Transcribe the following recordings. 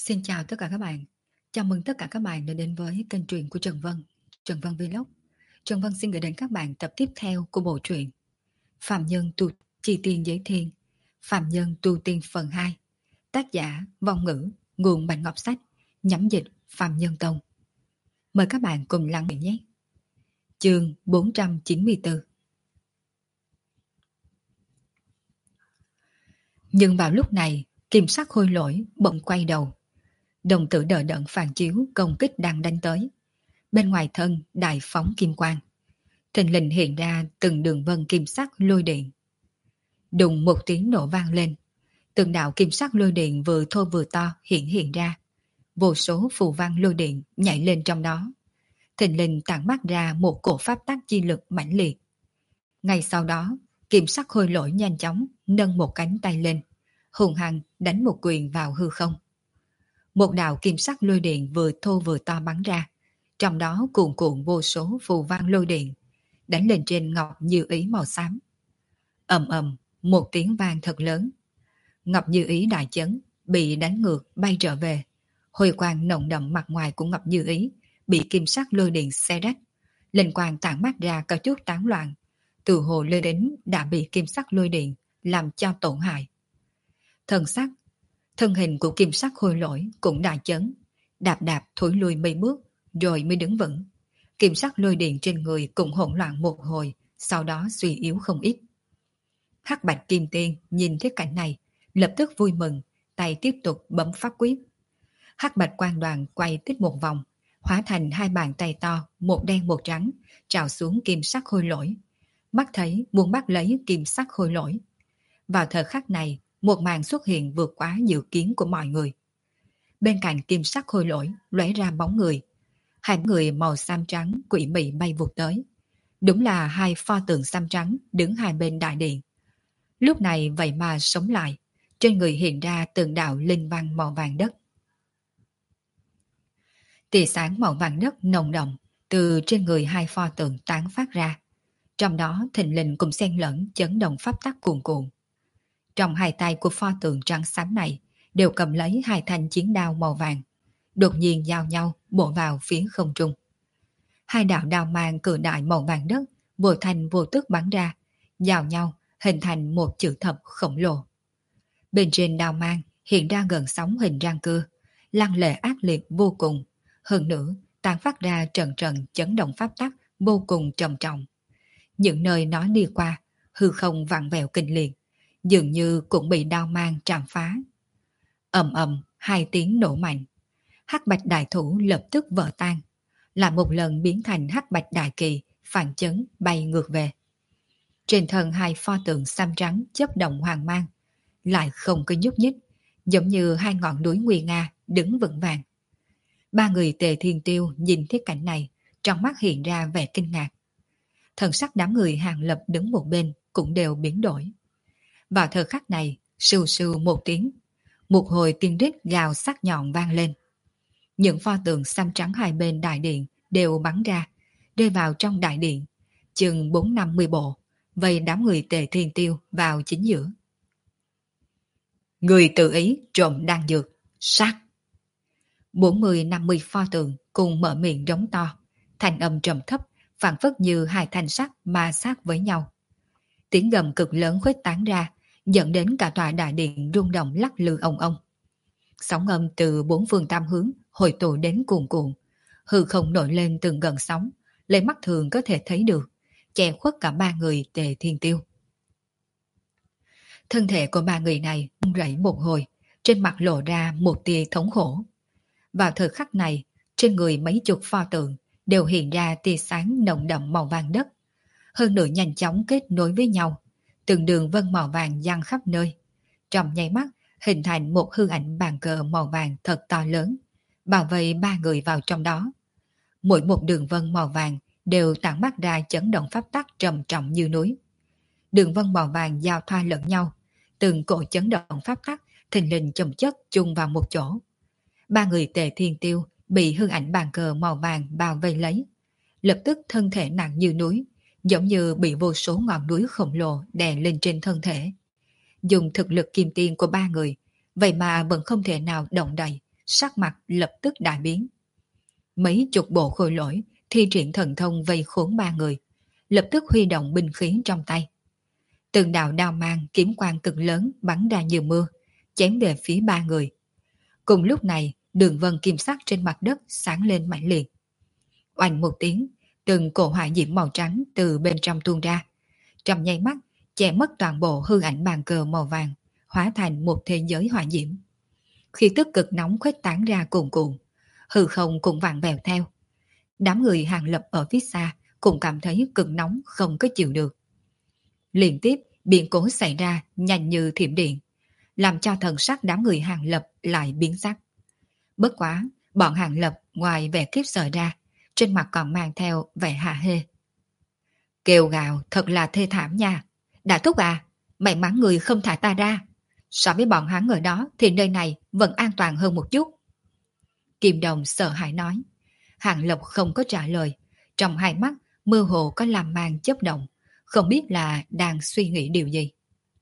Xin chào tất cả các bạn. Chào mừng tất cả các bạn đã đến với kênh truyện của Trần Vân, Trần Vân Vlog. Trần Vân xin gửi đến các bạn tập tiếp theo của bộ truyện Phạm Nhân Tu Chi Tiên Giới Thiên, Phạm Nhân Tu Tiên phần 2. Tác giả Vong Ngữ, nguồn Bạch Ngọc Sách, nhắm dịch Phạm Nhân Tông. Mời các bạn cùng lắng nghe nhé. Chương 494. Nhưng vào lúc này, kim sắc khôi lỗi bỗng quay đầu. Đồng tử đờ đẫn phản chiếu công kích đang đánh tới. Bên ngoài thân đại phóng kim quang. Thình lình hiện ra từng đường vân kim sắc lôi điện. Đùng một tiếng nổ vang lên. Từng đạo kim sắc lôi điện vừa thô vừa to hiện ra. Vô số phù văn lôi điện nhảy lên trong đó. Thình lình tản mát ra một cổ pháp tác chi lực mãnh liệt. Ngay sau đó, kim sắc khôi lỗi nhanh chóng nâng một cánh tay lên, hùng hăng đánh một quyền vào hư không. Một đạo kim sắc lôi điện vừa thô vừa to bắn ra, trong đó cuồn cuộn vô số phù văn lôi điện, đánh lên trên ngọc như ý màu xám. Ầm ầm, một tiếng vang thật lớn. Ngọc như ý đại chấn, bị đánh ngược bay trở về. Hồi quang nồng đậm mặt ngoài của ngọc như ý bị kim sắc lôi điện xé rách, linh quang tản mát ra có chút tán loạn, từ hồ lôi đến đã bị kim sắc lôi điện làm cho tổn hại. Thân hình của kim sắc khôi lỗi cũng đại chấn, đạp đạp thối lui mấy bước rồi mới đứng vững. Kim sắc lôi điện trên người cũng hỗn loạn một hồi, sau đó suy yếu không ít. Hắc bạch kim tiên nhìn thấy cảnh này, lập tức vui mừng, tay tiếp tục bấm pháp quyết. Hắc bạch quang đoàn quay tích một vòng, hóa thành hai bàn tay to, một đen một trắng, trào xuống kim sắc khôi lỗi. Mắt thấy muốn bắt lấy kim sắc khôi lỗi. Vào thời khắc này, một màn xuất hiện vượt quá dự kiến của mọi người. Bên cạnh kim sắc khôi lỗi lóe ra bóng người. Hai người màu xám trắng quỷ mị bay vụt tới. Đúng là hai pho tượng xám trắng đứng hai bên đại điện. Lúc này vậy mà sống lại, trên người hiện ra từng đạo linh văn màu vàng đất. Tia sáng màu vàng đất nồng đậm từ trên người hai pho tượng tán phát ra. Trong đó thình lình cùng xen lẫn chấn động pháp tắc cuồn cuộn. Trong hai tay của pho tượng trắng xám này đều cầm lấy hai thanh chiến đao màu vàng, đột nhiên giao nhau bổ vào phía không trung. Hai đạo đao mang cự đại màu vàng đất vô thành vô tức bắn ra, giao nhau hình thành một chữ thập khổng lồ. Bên trên đao mang hiện ra gần sóng hình răng cưa, lăng lệ ác liệt vô cùng, hơn nữa tàn phát ra trận trận chấn động pháp tắc vô cùng trầm trọng. Những nơi nó đi qua, hư không vặn vẹo kinh liệt, dường như cũng bị đao mang chạm phá. Ầm ầm, hai tiếng nổ mạnh. Hắc bạch đại thủ lập tức vỡ tan, lại một lần biến thành hắc bạch đại kỳ, phản chấn bay ngược về. Trên thân hai pho tượng xám trắng chớp động hoàng mang, lại không có nhúc nhích, giống như hai ngọn núi nguy nga đứng vững vàng. Ba người Tề Thiên Tiêu nhìn thấy cảnh này, trong mắt hiện ra vẻ kinh ngạc. Thần sắc đám người Hàng Lập đứng một bên cũng đều biến đổi. Vào thời khắc này, sưu sưu một tiếng, một hồi tiên rít gào sắc nhọn vang lên. Những pho tượng xám trắng hai bên đại điện đều bắn ra, rơi vào trong đại điện, chừng 4-50 bộ, vây đám người Tề Thiên Tiêu vào chính giữa. Người tự ý trộm đan dược, sát. 40-50 pho tượng cùng mở miệng rống to, thanh âm trầm thấp, phảng phất như hai thanh sắt ma sát với nhau. Tiếng gầm cực lớn khuếch tán ra, dẫn đến cả tòa đại điện rung động lắc lư ong ong. Sóng âm từ bốn phương tam hướng hội tụ đến cuồn cuộn, hư không nổi lên từng gần sóng, lấy mắt thường có thể thấy được, che khuất cả ba người Tề Thiên Tiêu. Thân thể của ba người này run rẩy một hồi, trên mặt lộ ra một tia thống khổ. Vào thời khắc này, trên người mấy chục pho tượng đều hiện ra tia sáng nồng đậm màu vàng đất, hơn nữa nhanh chóng kết nối với nhau, từng đường vân màu vàng giăng khắp nơi. Trong nháy mắt hình thành một hư ảnh bàn cờ màu vàng thật to lớn, bảo vệ ba người vào trong đó. Mỗi một đường vân màu vàng đều tản mát ra chấn động pháp tắc trầm trọng như núi. Đường vân màu vàng giao thoa lẫn nhau, từng cổ chấn động pháp tắc thình lình chồng chất chung vào một chỗ. Ba người Tề Thiên Tiêu bị hư ảnh bàn cờ màu vàng bao vây lấy, lập tức thân thể nặng như núi, giống như bị vô số ngọn núi khổng lồ đè lên trên thân thể. Dùng thực lực kim tiên của ba người, vậy mà vẫn không thể nào động đậy, sắc mặt lập tức đại biến. Mấy chục bộ khôi lỗi thi triển thần thông vây khốn ba người, lập tức huy động binh khí trong tay. Từng đạo đao mang kiếm quang cực lớn bắn ra như mưa, chém về phía ba người. Cùng lúc này, đường vân kim sắc trên mặt đất sáng lên mãnh liệt. Oanh một tiếng, từng cổ hỏa diễm màu trắng từ bên trong tuôn ra. Trong nháy mắt, che mất toàn bộ hư ảnh bàn cờ màu vàng, hóa thành một thế giới hỏa diễm. Khi tức cực nóng khuếch tán ra cuồn cuộn, hư không cũng vặn vẹo theo. Đám người Hàng Lập ở phía xa cũng cảm thấy cực nóng không có chịu được. Liên tiếp, biến cố xảy ra nhanh như thiểm điện, làm cho thần sắc đám người Hàng Lập lại biến sắc. Bất quá, bọn Hàng Lập ngoài vẻ khiếp sợ ra, trên mặt còn mang theo vẻ hả hê. Kêu gào thật là thê thảm nha. Đại thúc à, may mắn người không thả ta ra. So với bọn hắn ở đó thì nơi này vẫn an toàn hơn một chút. Kim Đồng sợ hãi nói. Hàng Lập không có trả lời. Trong hai mắt mơ hồ có làm mang chớp động, không biết là đang suy nghĩ điều gì.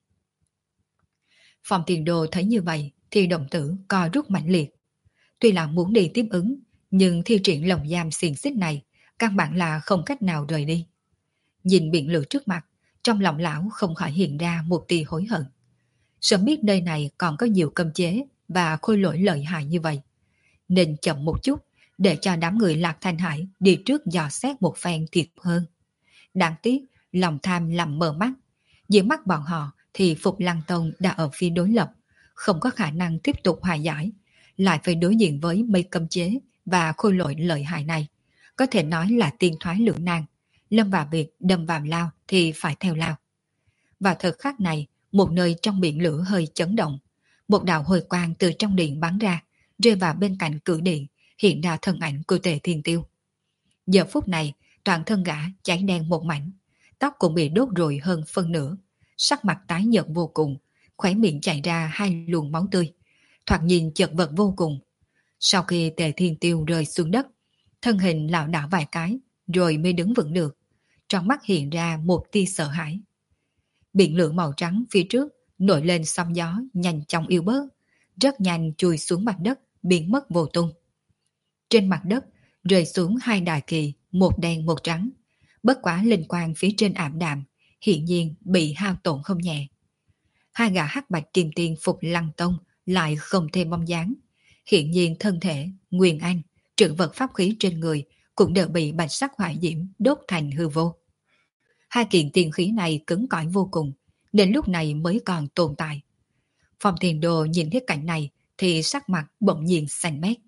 Phòng Tiền Đồ thấy như vậy thì đồng tử co rút mạnh liệt. Tuy là muốn đi tiếp ứng, nhưng thi triển lồng giam xiềng xích này căn bản là không cách nào rời đi. Nhìn biển lửa trước mặt, trong lòng lão không khỏi hiện ra một tia hối hận. Sớm biết nơi này còn có nhiều cấm chế và khôi lỗi lợi hại như vậy, nên chậm một chút để cho đám người Lạc Thanh Hải đi trước dò xét một phen thiệt hơn. Đáng tiếc, lòng tham làm mờ mắt. Dưới mắt bọn họ thì Phục Lăng Tông đã ở phía đối lập, không có khả năng tiếp tục hòa giải, lại phải đối diện với mấy cấm chế và khôi lỗi lợi hại này. Có thể nói là tiên thoái lưỡng nan, lâm vào việc đâm vào lao thì phải theo lao. Vào thời khắc này, một nơi trong biển lửa hơi chấn động. Một đạo hồi quang từ trong điện bắn ra, rơi vào bên cạnh cửa điện, hiện ra thân ảnh của Tề Thiên Tiêu. Giờ phút này, toàn thân gã cháy đen một mảnh, tóc cũng bị đốt rụi hơn phân nửa, sắc mặt tái nhợt vô cùng, khóe miệng chảy ra hai luồng máu tươi, thoạt nhìn chật vật vô cùng. Sau khi Tề Thiên Tiêu rơi xuống đất, thân hình lảo đảo vài cái, rồi mới đứng vững được. Trong mắt hiện ra một tia sợ hãi. Biển lửa màu trắng phía trước nổi lên sóng gió nhanh chóng yếu bớt, rất nhanh chui xuống mặt đất, biến mất vô tung. Trên mặt đất rơi xuống hai đại kỳ, một đen một trắng. Bất quá linh quang phía trên ảm đạm, hiện nhiên bị hao tổn không nhẹ. Hai gã hắc bạch kim tiên Phục Lăng Tông lại không thêm bóng dáng. Hiện nhiên thân thể, nguyên anh, trữ vật pháp khí trên người cũng đều bị bạch sắc hỏa diễm đốt thành hư vô. Hai kiện tiên khí này cứng cỏi vô cùng, đến lúc này mới còn tồn tại. Phong Thiền Đồ nhìn thấy cảnh này thì sắc mặt bỗng nhiên xanh mét.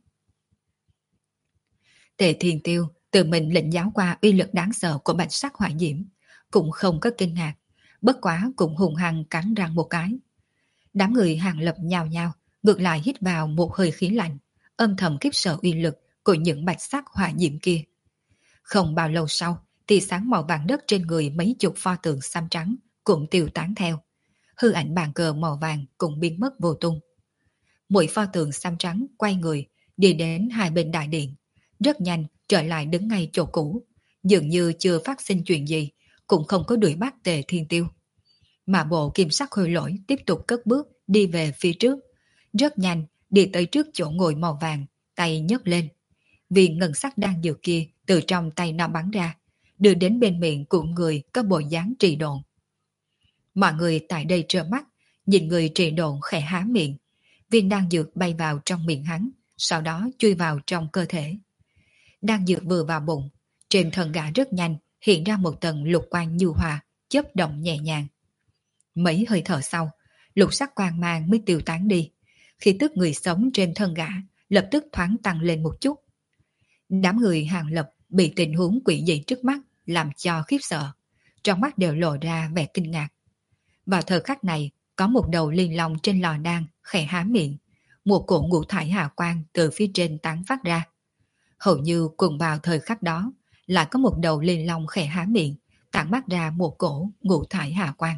Tề Thiên Tiêu tự mình lĩnh giáo qua uy lực đáng sợ của bạch sắc hỏa diễm, cũng không có kinh ngạc, bất quá cũng hùng hăng cắn răng một cái. Đám người Hàng Lập nhào nhào, ngược lại hít vào một hơi khí lạnh, âm thầm khiếp sợ uy lực của những bạch sắc hỏa diễm kia. Không bao lâu sau, tia sáng màu vàng đất trên người mấy chục pho tượng xám trắng cũng tiêu tán theo. Hư ảnh bàn cờ màu vàng cũng biến mất vô tung. Mỗi pho tượng xám trắng quay người, đi đến hai bên đại điện, rất nhanh trở lại đứng ngay chỗ cũ, dường như chưa phát sinh chuyện gì, cũng không có đuổi bắt Tề Thiên Tiêu. Mà bộ kim sắc khôi lỗi tiếp tục cất bước đi về phía trước, rất nhanh đi tới trước chỗ ngồi màu vàng, tay nhấc lên. Viên ngân sắc đang dược kia từ trong tay nó bắn ra, đưa đến bên miệng của người có bộ dáng trì độn. Mọi người tại đây trợn mắt, nhìn người trì độn khẽ há miệng. Viên đan dược bay vào trong miệng hắn, sau đó chui vào trong cơ thể. Đan dược vừa vào bụng, trên thân gã rất nhanh hiện ra một tầng lục quang nhu hòa, chớp động nhẹ nhàng. Mấy hơi thở sau, lục sắc quang mang mới tiêu tán đi. Khi tức người sống trên thân gã lập tức thoáng tăng lên một chút. Đám người Hàng Lập bị tình huống quỷ dị trước mắt làm cho khiếp sợ, trong mắt đều lộ ra vẻ kinh ngạc. Vào thời khắc này, có một đầu liên long trên lò đan khẽ há miệng, một cổ ngũ thải hà quang từ phía trên tán phát ra. Hầu như cùng vào thời khắc đó, lại có một đầu liên long khẽ há miệng, tản mắt ra một cổ ngũ thải hà quang.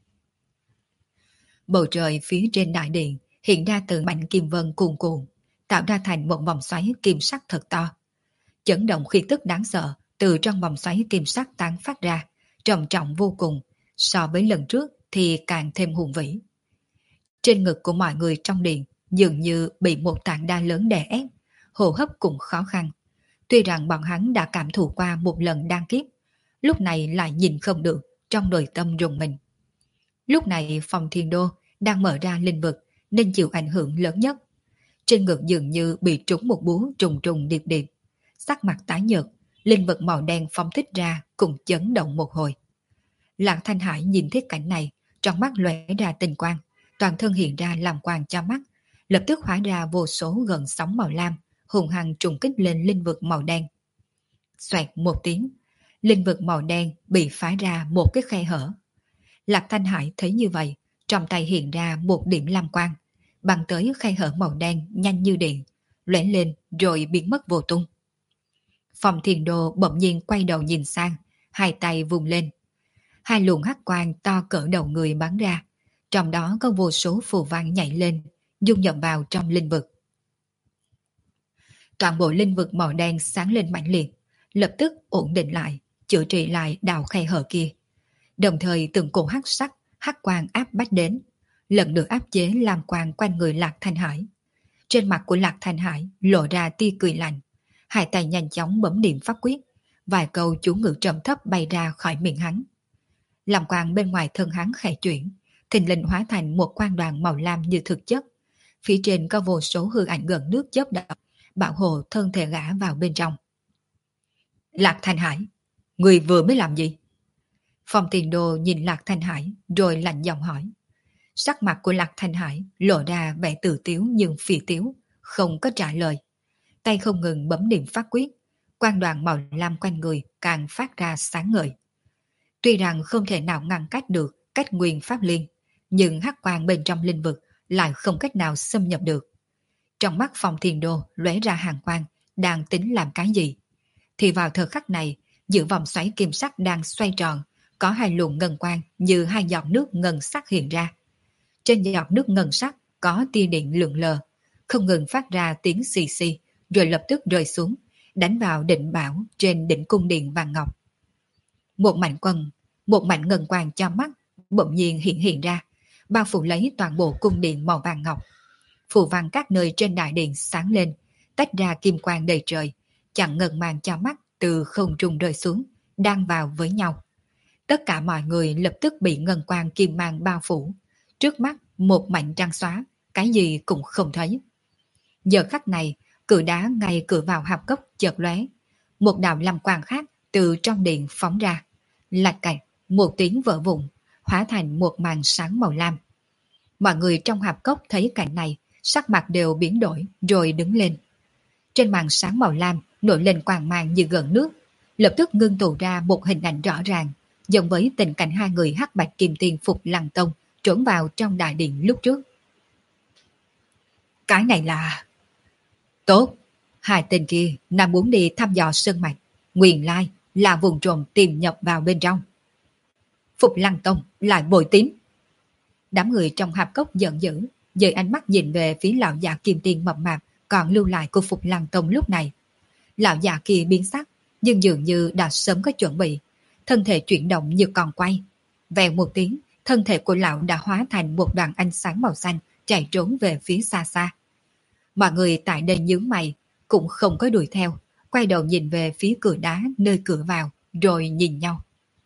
Bầu trời phía trên đại điện hiện ra từng mảnh kim vân cuồn cuộn, tạo ra thành một vòng xoáy kim sắc thật to. Chấn động khí tức đáng sợ từ trong vòng xoáy kim sắc tán phát ra, trầm trọng vô cùng, so với lần trước thì càng thêm hùng vĩ. Trên ngực của mọi người trong điện dường như bị một tảng đá lớn đè ép, hô hấp cũng khó khăn. Tuy rằng bọn hắn đã cảm thụ qua một lần đan kiếp, lúc này lại nhìn không được, trong nội tâm rùng mình. Lúc này Phong Thiên Đô đang mở ra linh vực nên chịu ảnh hưởng lớn nhất. Trên ngực dường như bị trúng một búa trùng trùng điệp điệp. Sắc mặt tái nhợt, linh vực màu đen phóng thích ra cùng chấn động một hồi. Lạc Thanh Hải nhìn thấy cảnh này, trong mắt lóe ra tình quang, toàn thân hiện ra làm quang cho mắt, lập tức hóa ra vô số gần sóng màu lam, hùng hăng trùng kích lên linh vực màu đen. Xoẹt một tiếng, linh vực màu đen bị phá ra một cái khe hở. Lạc Thanh Hải thấy như vậy, trong tay hiện ra một điểm lam quang, băng tới khe hở màu đen nhanh như điện, lóe lên rồi biến mất vô tung. Phong Thiên Đô bỗng nhiên quay đầu nhìn sang, hai tay vùng lên. Hai luồng hắc quang to cỡ đầu người bắn ra, trong đó có vô số phù văn nhảy lên, dung nhập vào trong linh vực. Toàn bộ linh vực màu đen sáng lên mãnh liệt, lập tức ổn định lại, chữa trị lại đạo khe hở kia. Đồng thời từng cổ hắc sắc, hắc quang áp bách đến, lần lượt áp chế làm quang quanh người Lạc Thanh Hải. Trên mặt của Lạc Thanh Hải lộ ra tia cười lạnh, hai tay nhanh chóng bấm niệm pháp quyết, vài câu chú ngữ trầm thấp bay ra khỏi miệng hắn. Làm quang bên ngoài thân hắn khẽ chuyển, thình lình hóa thành một quang đoàn màu lam như thực chất. Phía trên có vô số hư ảnh gần nước chớp động, bảo hộ thân thể gã vào bên trong. Lạc Thanh Hải, người vừa mới làm gì? Phong Tiền Đô nhìn Lạc Thanh Hải rồi lạnh giọng hỏi. Sắc mặt của Lạc Thanh Hải lộ ra vẻ tự tiếu nhưng phì tiếu, không có trả lời. Tay không ngừng bấm niệm pháp quyết, quang đoàn màu lam quanh người càng phát ra sáng ngời. Tuy rằng không thể nào ngăn cách được cách nguyên pháp liên, nhưng hắc quang bên trong linh vực lại không cách nào xâm nhập được. Trong mắt Phong Thiên Đô lóe ra hàng quang, đang tính làm cái gì? Thì vào thời khắc này, giữa vòng xoáy kim sắc đang xoay tròn, có hai luồng ngân quang như hai giọt nước ngân sắc hiện ra. Trên giọt nước ngân sắc có tia điện lượn lờ, không ngừng phát ra tiếng xì xì, rồi lập tức rơi xuống, đánh vào định bảo trên đỉnh cung điện vàng ngọc. Một mảnh ngân quang cho mắt bỗng nhiên hiện ra, bao phủ lấy toàn bộ cung điện màu vàng ngọc. Phù văn các nơi trên đại điện sáng lên, tách ra kim quang đầy trời, chặn ngân màn cho mắt từ không trung rơi xuống, đan vào với nhau. Tất cả mọi người lập tức bị ngân quang kim mang bao phủ, trước mắt một mảnh trắng xóa, cái gì cũng không thấy. Giờ khắc này, cửa đá ngay cửa vào hạp cốc chợt lóe, một đạo lam quang khác từ trong điện phóng ra, lạch cạch, một tiếng vỡ vụn, hóa thành một màn sáng màu lam. Mọi người trong hạp cốc thấy cảnh này, sắc mặt đều biến đổi rồi đứng lên. Trên màn sáng màu lam nổi lên quang mang như gần nước, lập tức ngưng tụ ra một hình ảnh rõ ràng, giống với tình cảnh hai người hắc bạch kim tiên Phục Lăng Tông trốn vào trong đại điện lúc trước. Cái này là... Tốt, hai tên kia nằm muốn đi thăm dò sơn mạch, nguyên lai là vùng trộm tìm nhập vào bên trong. Phục Lăng Tông lại bội tín. Đám người trong hạp cốc giận dữ, dời ánh mắt nhìn về phía lão già kim tiên mập mạp còn lưu lại của Phục Lăng Tông lúc này. Lão già kia biến sắc, nhưng dường như đã sớm có chuẩn bị, thân thể chuyển động như còn quay. Vèo một tiếng, thân thể của lão đã hóa thành một đoàn ánh sáng màu xanh chạy trốn về phía xa xa. Mọi người tại đây nhướng mày, cũng không có đuổi theo, quay đầu nhìn về phía cửa đá nơi cửa vào, rồi nhìn nhau.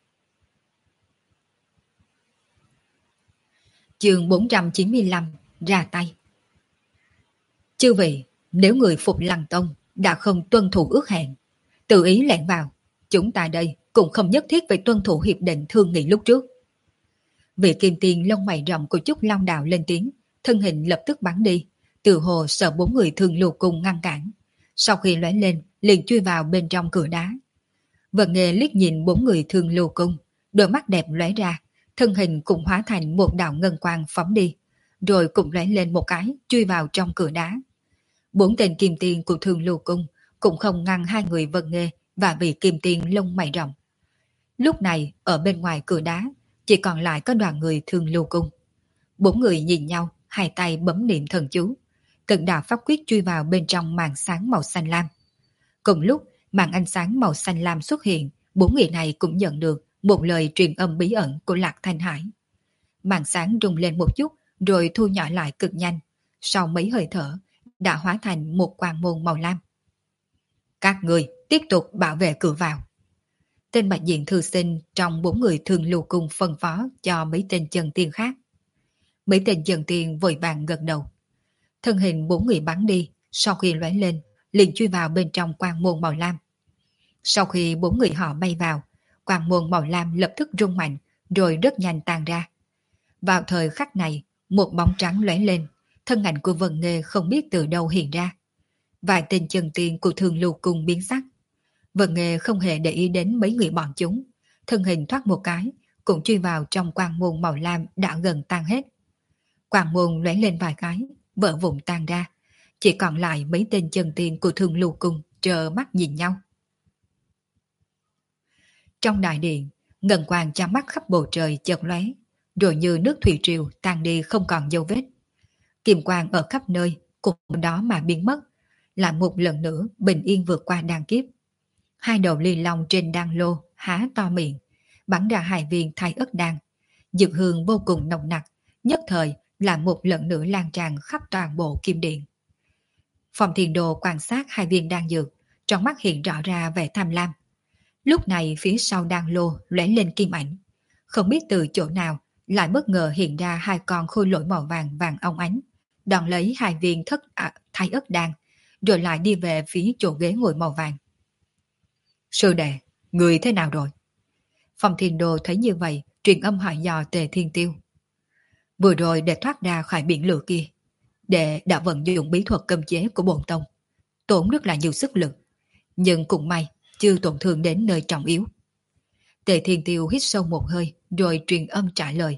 Chương 495 ra tay. Chư vị, nếu người Phục Lăng Tông đã không tuân thủ ước hẹn, tự ý lẻn vào, chúng ta đây cũng không nhất thiết phải tuân thủ hiệp định thương nghị lúc trước. Vị kim tiền lông mày rậm của Trúc Long Đạo lên tiếng, thân hình lập tức bắn đi, từ hồ sợ bốn người Thương Lưu Cung ngăn cản. Sau khi lóe lên, liền chui vào bên trong cửa đá. Vận Nghề liếc nhìn bốn người Thương Lưu Cung, đôi mắt đẹp lóe ra, thân hình cũng hóa thành một đạo ngân quang phóng đi, rồi cũng lóe lên một cái, chui vào trong cửa đá. Bốn tên kim tiền của Thương Lưu Cung cũng không ngăn hai người Vận Nghề và vị kim tiền lông mày rậm. Lúc này, ở bên ngoài cửa đá, chỉ còn lại có đoàn người Thương Lưu Cung. Bốn người nhìn nhau, hai tay bấm niệm thần chú, cực đạo pháp quyết chui vào bên trong màn sáng màu xanh lam. Cùng lúc, màn ánh sáng màu xanh lam xuất hiện, bốn người này cũng nhận được một lời truyền âm bí ẩn của Lạc Thanh Hải. Màn sáng rung lên một chút, rồi thu nhỏ lại cực nhanh, sau mấy hơi thở, đã hóa thành một quang môn màu lam. Các người tiếp tục bảo vệ cửa vào. Tên bạch diện thư sinh trong 4 người thường lưu cung phân phó cho mấy tên chân tiên khác. Mấy tên chân tiên vội vàng gật đầu. Thân hình 4 người bắn đi, sau khi lóe lên, liền chui vào bên trong quang môn màu lam. Sau khi 4 người họ bay vào, quang môn màu lam lập tức rung mạnh, rồi rất nhanh tan ra. Vào thời khắc này, một bóng trắng lóe lên, thân ảnh của Vân Nghê không biết từ đâu hiện ra. Vài tên chân tiên của Thường Lưu Cung biến sắc. Vân Nghê không hề để ý đến mấy người bọn chúng, thân hình thoát một cái, cũng chui vào trong quang môn màu lam đã gần tan hết. Quang môn lóe lên vài cái, vỡ vụn tan ra, chỉ còn lại mấy tên chân tiên của Thường Lưu Cung trơ mắt nhìn nhau. Trong đại điện, ngân quang chám mắt khắp bầu trời chợt lóe, rồi như nước thủy triều tan đi không còn dấu vết. Kim quang ở khắp nơi cùng đó mà biến mất, lại một lần nữa bình yên vượt qua đan kiếp. Hai đầu ly long trên đan lô há to miệng, bắn ra 2 viên thai ất đan, dược hương vô cùng nồng nặc, nhất thời là một lần nữa lan tràn khắp toàn bộ kim điện. Phòng Thiền Đồ quan sát 2 viên đan dược, trong mắt hiện rõ ra vẻ tham lam. Lúc này phía sau đan lô lóe lên kim ảnh, không biết từ chỗ nào lại bất ngờ hiện ra 2 con khôi lỗi màu vàng vàng óng ánh, đón lấy 2 viên thai ất đan, rồi lại đi về phía chỗ ghế ngồi màu vàng. Sư đệ, người thế nào rồi? Phòng Thiền Đồ thấy như vậy, truyền âm hỏi dò Tề Thiên Tiêu. Vừa rồi để thoát ra khỏi biển lửa kia, đệ đã vận dụng bí thuật cấm chế của bổn tông, tốn rất là nhiều sức lực, nhưng cũng may chưa tổn thương đến nơi trọng yếu. Tề Thiên Tiêu hít sâu một hơi, rồi truyền âm trả lời.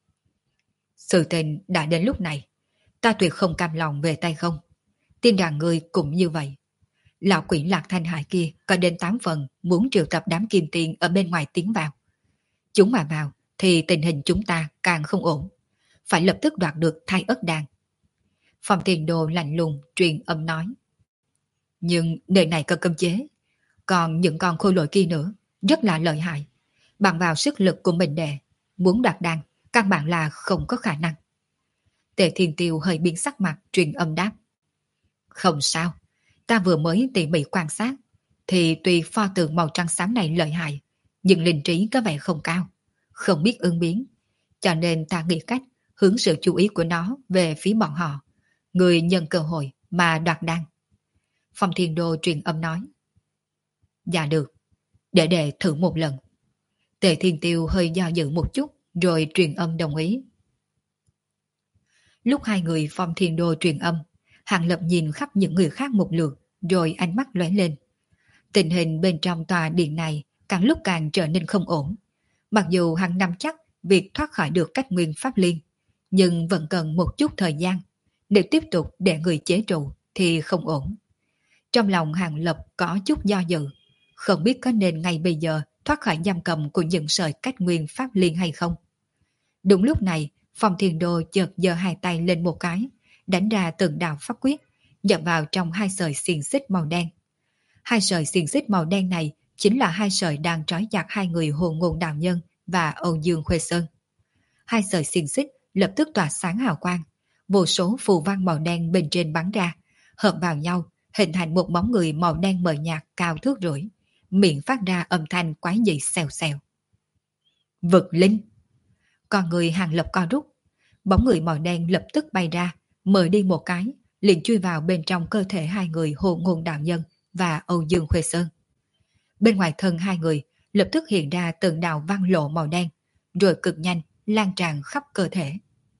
Sự tình đã đến lúc này, ta tuyệt không cam lòng về tay không. Tin rằng người cũng như vậy. Lão quỷ Lạc Thanh Hải kia có đến 8 phần muốn triệu tập đám kim tiền ở bên ngoài tiến vào. Chúng mà vào thì tình hình chúng ta càng không ổn. Phải lập tức đoạt được thai ất đan. Phòng Tiền Đồ lạnh lùng truyền âm nói. Nhưng nơi này có cấm chế, còn những con khôi lỗi kia nữa rất là lợi hại. Bằng vào sức lực của mình đệ, muốn đoạt đan căn bản là không có khả năng. Tề Thiên Tiêu hơi biến sắc mặt truyền âm đáp. Không sao, ta vừa mới tỉ mỉ quan sát, thì tuy pho tượng màu trắng xám này lợi hại, nhưng linh trí có vẻ không cao, không biết ứng biến. Cho nên ta nghĩ cách hướng sự chú ý của nó về phía bọn họ, người nhân cơ hội mà đoạt đan. Phong Thiên Đô truyền âm nói. Dạ được, để thử một lần. Tề Thiên Tiêu hơi do dự một chút, rồi truyền âm đồng ý. Lúc hai người Phong Thiên Đô truyền âm, Hàng Lập nhìn khắp những người khác một lượt, rồi ánh mắt lóe lên. Tình hình bên trong tòa điện này càng lúc càng trở nên không ổn. Mặc dù hắn nắm chắc việc thoát khỏi được cách nguyên pháp liên, nhưng vẫn cần một chút thời gian. Nếu tiếp tục để người chế trụ thì không ổn. Trong lòng Hàng Lập có chút do dự, không biết có nên ngay bây giờ thoát khỏi giam cầm của những sợi cách nguyên pháp liên hay không. Đúng lúc này, Phong Thiên Đô chợt giơ 2 tay lên một cái, đánh ra từng đạo pháp quyết, nhập vào trong 2 sợi xiềng xích màu đen. 2 sợi xiềng xích màu đen này chính là 2 sợi đang trói chặt 2 người Hồ Ngôn Đạo Nhân và Âu Dương Khuê Sơn. 2 sợi xiềng xích lập tức tỏa sáng hào quang, vô số phù văn màu đen bên trên bắn ra, hợp vào nhau, hình thành một bóng người màu đen mờ nhạt cao thước rưỡi, miệng phát ra âm thanh quái dị xèo xèo. Vực linh! Con người Hàng Lập co rút, bóng người màu đen lập tức bay ra, mời đi một cái, liền chui vào bên trong cơ thể 2 người Hồ Ngôn Đạo Nhân và Âu Dương Khuê Sơn. Bên ngoài thân 2 người lập tức hiện ra từng đạo văn lộ màu đen, rồi cực nhanh lan tràn khắp cơ thể.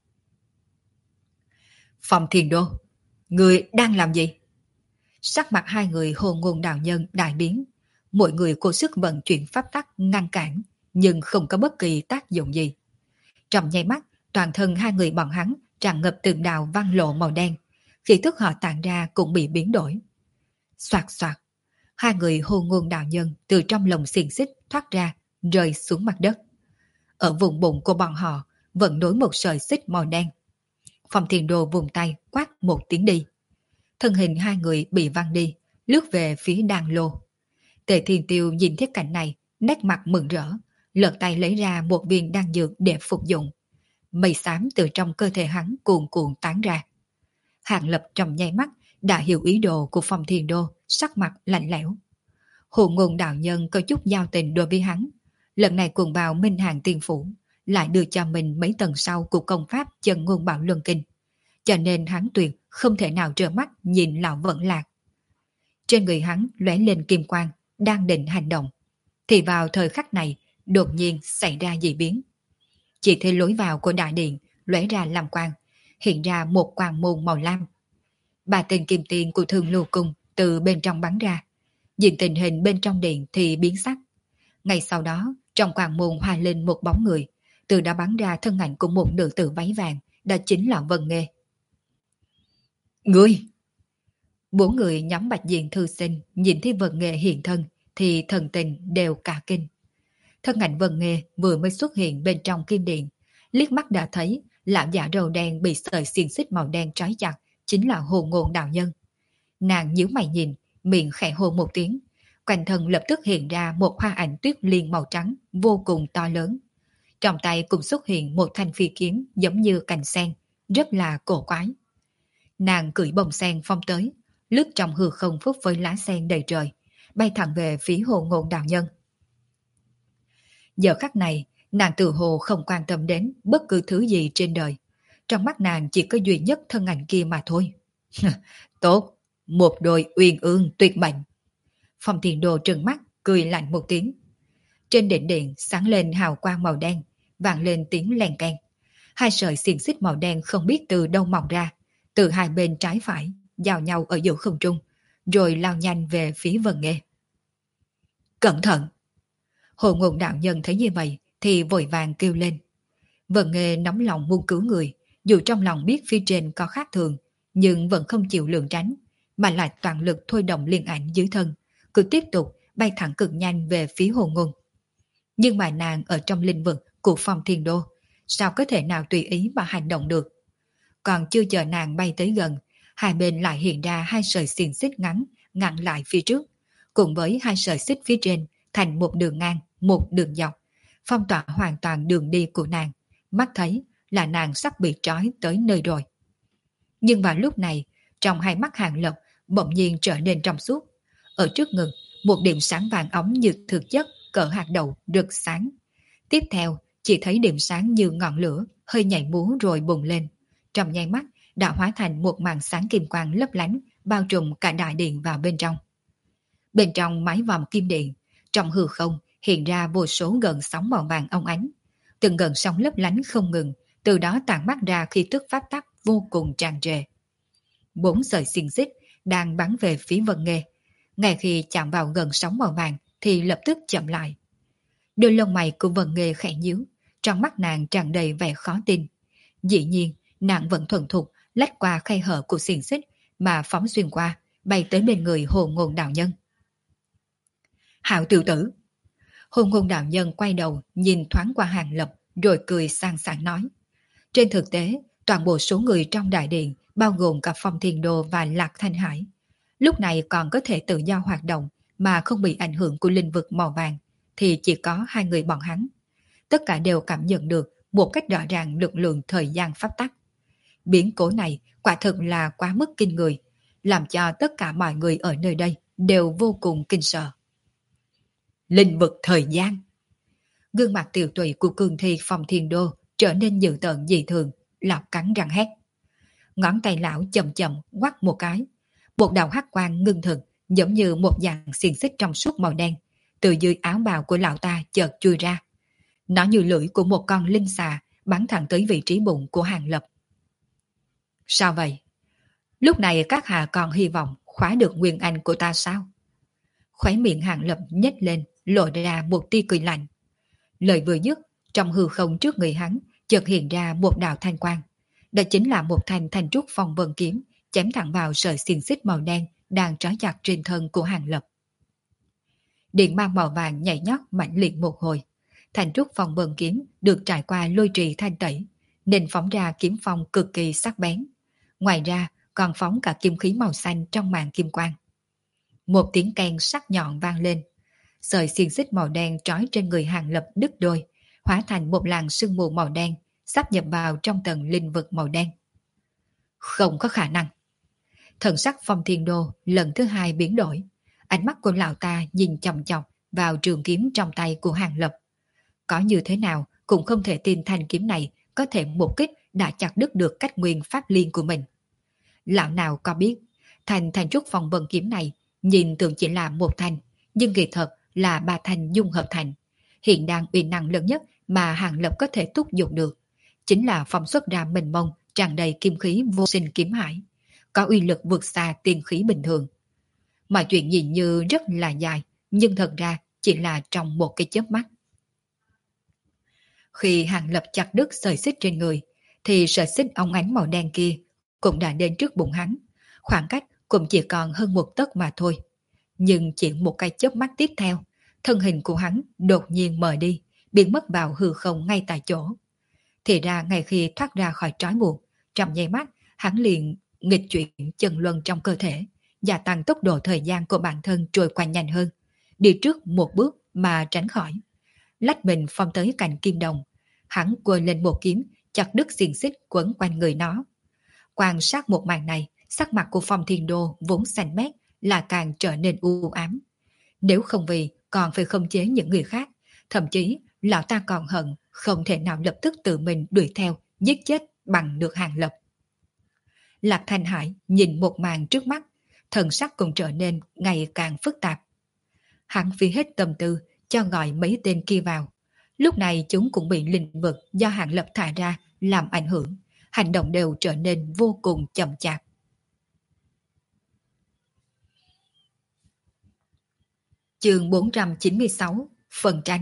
Phong Thiên Đô, người đang làm gì? Sắc mặt 2 người Hồ Ngôn Đạo Nhân đại biến, mỗi người cố sức vận chuyển pháp tắc ngăn cản, nhưng không có bất kỳ tác dụng gì. Trong nháy mắt, toàn thân 2 người bọn hắn tràn ngập từng đạo văn lộ màu đen, khí tức họ tản ra cũng bị biến đổi. Soạt soạt, 2 người Hồ Ngôn Đạo Nhân từ trong lồng xiềng xích thoát ra, rơi xuống mặt đất. Ở vùng bụng của bọn họ vẫn nối một sợi xích màu đen. Phong Thiên Đô vùng tay quát một tiếng đi. Thân hình 2 người bị văng đi, lướt về phía đan lô. Tề Thiên Tiêu nhìn thấy cảnh này, nét mặt mừng rỡ, lật tay lấy ra một viên đan dược để phục dụng. Mây xám từ trong cơ thể hắn cuồn cuộn tán ra. Hàng Lập trong nháy mắt đã hiểu ý đồ của Phong Thiên Đô, sắc mặt lạnh lẽo. Hồ Ngôn đạo nhân có chút giao tình đối với hắn, lần này cuồng bào Minh Hàng Tiên Phủ lại đưa cho mình mấy tầng sau của công pháp Chân Ngôn Bảo Luân Kinh, cho nên hắn tuyệt không thể nào trơ mắt nhìn lão Vẫn Lạc. Trên người hắn lóe lên kim quang, đang định hành động, thì vào thời khắc này đột nhiên xảy ra dị biến. Chỉ thấy lối vào của đại điện lóe ra làm quang, hiện ra một quang môn màu lam. Ba tên kim tiền của Thương Lưu Cung từ bên trong bắn ra, nhìn tình hình bên trong điện thì biến sắc. Ngay sau đó, trong quang môn hòa lên một bóng người, từ đó bắn ra thân ảnh của một nữ tử váy vàng, đó chính là Vân Nghê. Ngươi! Bốn người nhóm Bạch Diện thư sinh nhìn thấy Vân Nghê hiện thân thì thần tình đều cả kinh. Thân ảnh Vân Nghê vừa mới xuất hiện bên trong kim điện, liếc mắt đã thấy lão giả đầu đen bị sợi xiềng xích màu đen trói chặt, chính là Hồ Ngôn đạo nhân. Nàng nhíu mày nhìn, miệng khẽ hô một tiếng, quanh thân lập tức hiện ra một hoa ảnh tuyết liên màu trắng vô cùng to lớn. Trong tay cũng xuất hiện một thanh phi kiếm giống như cành sen, rất là cổ quái. Nàng cưỡi bông sen phong tới, lướt trong hư không phúc với lá sen đầy trời, bay thẳng về phía Hồ Ngôn đạo nhân. Giờ khắc này, nàng tự hồ không quan tâm đến bất cứ thứ gì trên đời. Trong mắt nàng chỉ có duy nhất thân ảnh kia mà thôi. Tốt, một đôi uyên ương tuyệt mệnh. Phong Thiên Đồ trừng mắt, cười lạnh một tiếng. Trên đỉnh điện sáng lên hào quang màu đen, vang lên tiếng len keng. Hai sợi xiềng xích màu đen không biết từ đâu mọc ra, từ hai bên trái phải, giao nhau ở giữa không trung, rồi lao nhanh về phía Vân Nghê. Cẩn thận! Hồ Ngôn đạo nhân thấy như vậy thì vội vàng kêu lên. Vân Nghê nóng lòng muốn cứu người, dù trong lòng biết phía trên có khác thường, nhưng vẫn không chịu lường tránh, mà lại toàn lực thôi động liên ảnh dưới thân, cứ tiếp tục bay thẳng cực nhanh về phía Hồ Ngôn. Nhưng mà nàng ở trong lĩnh vực của Phong Thiên Đô, sao có thể nào tùy ý mà hành động được? Còn chưa chờ nàng bay tới gần, hai bên lại hiện ra hai sợi xiềng xích ngắn ngăn lại phía trước, cùng với hai sợi xích phía trên thành một đường ngang, một đường dọc, phong tỏa hoàn toàn đường đi của nàng. Mắt thấy là nàng sắp bị trói tới nơi rồi. Nhưng vào lúc này, trong hai mắt Hàng Lập bỗng nhiên trở nên trong suốt. Ở trước ngực, một điểm sáng vàng óng như thực chất cỡ hạt đậu rực sáng. Tiếp theo, chỉ thấy điểm sáng như ngọn lửa, hơi nhảy múa rồi bùng lên. Trong nháy mắt, đã hóa thành một màn sáng kim quang lấp lánh, bao trùm cả đại điện vào bên trong. Bên trong mái vòm kim điện, trong hư không hiện ra vô số gợn sóng màu vàng óng ánh. Từng gợn sóng lấp lánh không ngừng, từ đó tản mát ra khí tức pháp tắc vô cùng tràn trề. 4 sợi xiềng xích đang bắn về phía Vân Nghê. Ngay khi chạm vào gợn sóng màu vàng thì lập tức chậm lại. Đôi lông mày của Vân Nghê khẽ nhíu, trong mắt nàng tràn đầy vẻ khó tin. Dĩ nhiên, nàng vẫn thuần thục lách qua khe hở của xiềng xích mà phóng xuyên qua, bay tới bên người Hồ Ngôn đạo nhân. Hạo tiểu tử! Hồ Ngôn đạo nhân quay đầu nhìn thoáng qua Hàng Lập rồi cười sang sảng nói. Trên thực tế, toàn bộ số người trong đại điện, bao gồm cả Phong Thiên Đô và Lạc Thanh Hải, lúc này còn có thể tự do hoạt động mà không bị ảnh hưởng của linh vực màu vàng, thì chỉ có hai người bọn hắn. Tất cả đều cảm nhận được một cách rõ ràng lực lượng thời gian pháp tắc. Biến cố này quả thực là quá mức kinh người, làm cho tất cả mọi người ở nơi đây đều vô cùng kinh sợ. Linh vực thời gian! Gương mặt tiều tụy của cường thi Phong Thiên Đô trở nên dữ tợn dị thường, lão cắn răng hét. Ngón tay lão chậm chậm quắt một cái, một đạo hắc quang ngưng thực giống như một dạng xiềng xích trong suốt màu đen, từ dưới áo bào của lão ta chợt chui ra. Nó như lưỡi của một con linh xà bắn thẳng tới vị trí bụng của Hàng Lập. Sao vậy? Lúc này các hạ còn hy vọng khóa được nguyên anh của ta sao? Khóe miệng Hàng Lập nhếch lên, lộ ra một tia cười lạnh. Lời vừa dứt, trong hư không trước người hắn chợt hiện ra một đạo thanh quang. Đó chính là một thanh thanh trúc phong vân kiếm, chém thẳng vào sợi xiềng xích màu đen đang trói chặt trên thân của Hàng Lập. Điện mang màu vàng nhảy nhót mãnh liệt một hồi. Thanh trúc phong vân kiếm được trải qua lôi trì thanh tẩy, nên phóng ra kiếm phong cực kỳ sắc bén. Ngoài ra còn phóng cả kim khí màu xanh trong màn kim quang. Một tiếng keng sắc nhọn vang lên. Sợi xiềng xích màu đen trói trên người Hàng Lập đứt đôi, hóa thành một làn sương mù màu đen, sắp nhập vào trong tầng linh vực màu đen. Không có khả năng. Thần sắc Phong Thiên Đô lần thứ hai biến đổi. Ánh mắt của lão ta nhìn chòng chọc vào trường kiếm trong tay của Hàng Lập. Có như thế nào cũng không thể tin thanh kiếm này có thể một kích đã chặt đứt được cách nguyên pháp liên của mình. Lão nào có biết, thanh trúc phong vân kiếm này nhìn tưởng chỉ là một thanh, nhưng kỳ thật là ba thanh dung hợp thành. Hiện đang uy năng lớn nhất mà Hàng Lập có thể thúc giục được, chính là phóng xuất ra mênh mông tràn đầy kim khí vô sinh kiếm hải, có uy lực vượt xa tiên khí bình thường. Mọi chuyện nhìn như rất là dài, nhưng thật ra chỉ là trong một cái chớp mắt. Khi Hàng Lập chặt đứt sợi xích trên người, thì sợi xích óng ánh màu đen kia cũng đã đến trước bụng hắn, khoảng cách cũng chỉ còn hơn một tấc mà thôi. Nhưng chỉ một cái chớp mắt tiếp theo, thân hình của hắn đột nhiên mờ đi, biến mất vào hư không ngay tại chỗ. Thì ra ngay khi thoát ra khỏi trói buộc, trong nháy mắt hắn liền nghịch chuyển chân luân trong cơ thể, gia tăng tốc độ thời gian của bản thân trôi qua nhanh hơn, đi trước một bước mà tránh khỏi. Lách mình phong tới cạnh kim đồng, hắn quơ lên một kiếm, chặt đứt xiềng xích quấn quanh người nó. Quan sát một màn này, sắc mặt của Phong Thiên Đô vốn xanh mét là càng trở nên u ám. Nếu không vì còn phải khống chế những người khác, thậm chí lão ta còn hận không thể nào lập tức tự mình đuổi theo, giết chết bằng được Hàng Lập. Lạc Thanh Hải nhìn một màn trước mắt, thần sắc cũng trở nên ngày càng phức tạp. Hắn phi hết tâm tư cho gọi mấy tên kia vào. Lúc này chúng cũng bị linh vực do Hàng Lập thả ra làm ảnh hưởng, hành động đều trở nên vô cùng chậm chạp. Chương 496, phần tranh.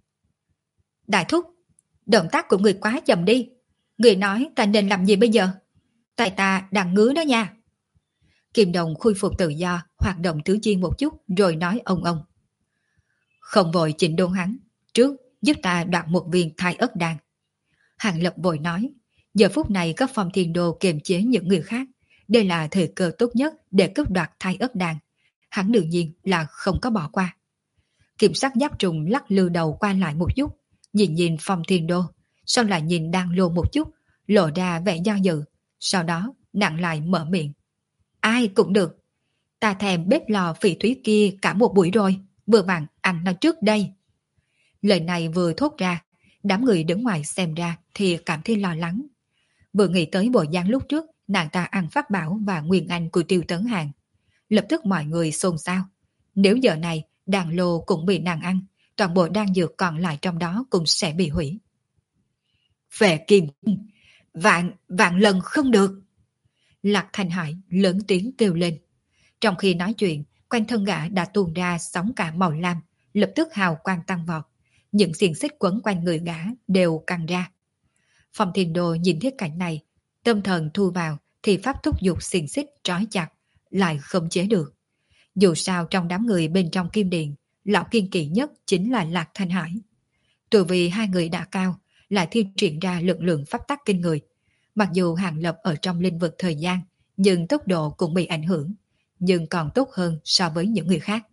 Đại thúc, động tác của người quá chậm đi. Người nói ta nên làm gì bây giờ? Tay ta đang ngứa đó nha. Kim Đồng khôi phục tự do, hoạt động tứ chi một chút rồi nói ông. Không vội chỉnh đốn hắn, trước giúp ta đoạt một viên thai ất đan. Hàng Lập vội nói, giờ phút này các Phong Thiên Đô kiềm chế những người khác, đây là thời cơ tốt nhất để cướp đoạt thai ất đan. Hắn đương nhiên là không có bỏ qua. Kiểm sát giáp trùng lắc lư đầu qua lại một chút, nhìn Phong Thiên Đô, sau lại nhìn Đan Lô một chút, lộ ra vẻ do dự, sau đó nặng lại mở miệng. Ai cũng được, ta thèm bếp lò phỉ thúy kia cả một buổi rồi, vừa vặn ăn nó trước đây. Lời này vừa thốt ra, đám người đứng ngoài xem ra thì cảm thấy lo lắng. Vừa nghĩ tới bộ dáng lúc trước nàng ta ăn pháp bảo và nguyên anh của Tiêu Tấn Hàng. Lập tức mọi người xôn xao. Nếu giờ này đàn lô cũng bị nàng ăn, toàn bộ đan dược còn lại trong đó cũng sẽ bị hủy. Về Kim, vạn lần không được. Lạc Thanh Hải lớn tiếng kêu lên. Trong khi nói chuyện, quanh thân gã đã tuôn ra sóng cả màu lam, lập tức hào quang tăng vọt. Những xiềng xích quấn quanh người gã đều căng ra. Phong Thiên Đô nhìn thấy cảnh này, tâm thần thu vào thì pháp thúc giục xiềng xích trói chặt, lại không chế được. Dù sao trong đám người bên trong kim điện, lão kiên kỵ nhất chính là Lạc Thanh Hải. Từ vì hai người đã cao, lại thi triển ra lực lượng pháp tắc kinh người. Mặc dù Hàng Lập ở trong lĩnh vực thời gian, nhưng tốc độ cũng bị ảnh hưởng, nhưng còn tốt hơn so với những người khác.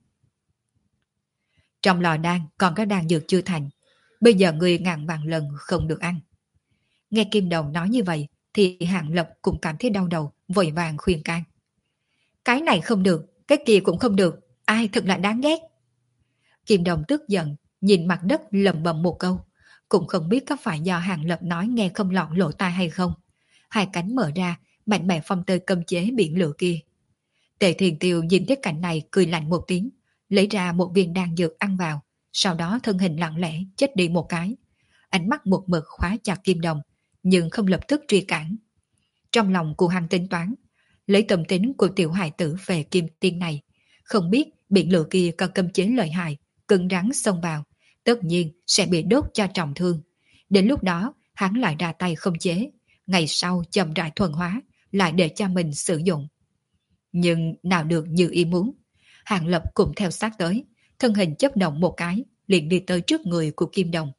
Trong lò đan còn có đan dược chưa thành, bây giờ người ngàn vạn lần không được ăn. Nghe Kim Đồng nói như vậy, thì Hàng Lập cũng cảm thấy đau đầu, vội vàng khuyên can. Cái này không được, cái kia cũng không được, ai thật là đáng ghét. Kim Đồng tức giận, nhìn mặt đất lầm bầm một câu, cũng không biết có phải do Hàng Lập nói nghe không lọt lỗ tai hay không. Hai cánh mở ra, mạnh mẽ phong tơi cầm chế biển lửa kia. Tề Thiền Tiêu nhìn thấy cảnh này cười lạnh một tiếng, lấy ra một viên đan dược ăn vào, sau đó thân hình lặng lẽ chết đi một cái. Ánh mắt một mực khóa chặt Kim Đồng, nhưng không lập tức truy cản. Trong lòng của hắn tính toán, lấy tâm tính của tiểu hài tử về kim tiên này, không biết biển lửa kia có cấm chế lợi hại, cứng rắn xông vào, tất nhiên sẽ bị đốt cho trọng thương. Đến lúc đó, hắn lại ra tay không chế, ngày sau chậm rãi thuần hóa, lại để cho mình sử dụng. Nhưng nào được như ý muốn, Hàng Lập cũng theo sát tới, thân hình chớp động một cái, liền đi tới trước người của Kim Đồng.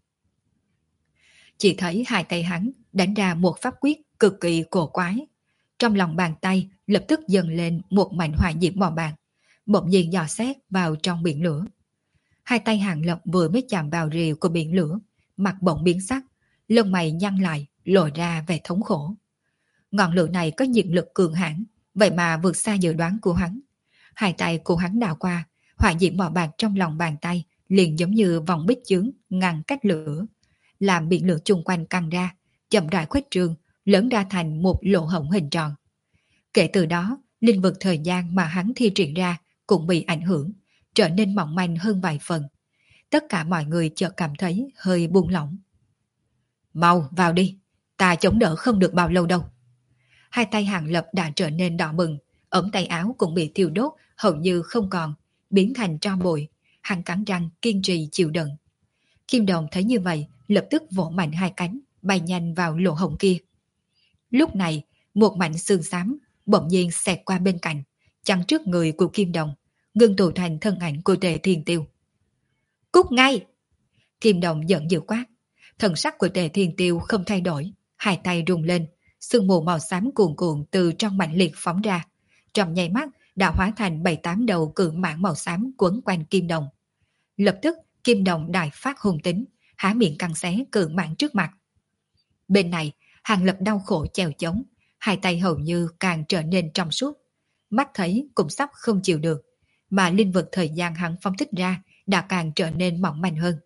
Chỉ thấy hai tay hắn đánh ra một pháp quyết cực kỳ cổ quái. Trong lòng bàn tay lập tức dâng lên một mảnh hỏa diễm màu bạc, bỗng nhiên dò xét vào trong biển lửa. Hai tay Hàng Lập vừa mới chạm vào rìu của biển lửa, mặt bỗng biến sắc, lông mày nhăn lại, lộ ra vẻ thống khổ. Ngọn lửa này có nhiệt lực cường hãn, vậy mà vượt xa dự đoán của hắn. Hai tay của hắn đảo qua, hỏa diễm màu bạc trong lòng bàn tay liền giống như vòng bích chướng ngăn cách lửa, làm biển lửa chung quanh căng ra, chậm rãi khuếch trương, lớn ra thành một lỗ hổng hình tròn. Kể từ đó, linh vực thời gian mà hắn thi triển ra cũng bị ảnh hưởng, trở nên mỏng manh hơn vài phần. Tất cả mọi người chợt cảm thấy hơi buông lỏng. Mau vào đi, ta chống đỡ không được bao lâu đâu. Hai tay Hàng Lập đã trở nên đỏ bừng, ống tay áo cũng bị thiêu đốt hầu như không còn, biến thành tro bụi. Hắn cắn răng kiên trì chịu đựng. Kim Đồng thấy như vậy, lập tức vỗ mạnh hai cánh, bay nhanh vào lỗ hổng kia. Lúc này, một mảnh xương xám bỗng nhiên xẹt qua bên cạnh, chắn trước người của Kim Đồng, ngưng tụ thành thân ảnh của Tề Thiên Tiêu. Cút ngay! Kim Đồng giận dữ quát. Thần sắc của Tề Thiên Tiêu không thay đổi, hai tay rung lên, sương mù màu xám cuồn cuộn từ trong mạnh liệt phóng ra, trong nháy mắt đã hóa thành 7-8 đầu cự mãng màu xám quấn quanh Kim Đồng. Lập tức Kim Đồng đại phát hung tính, há miệng cắn xé cự mãng trước mặt. Bên này, Hàng Lập đau khổ chèo chống, hai tay hầu như càng trở nên trong suốt, mắt thấy cũng sắp không chịu được, mà linh vực thời gian hắn phóng thích ra đã càng trở nên mỏng manh hơn.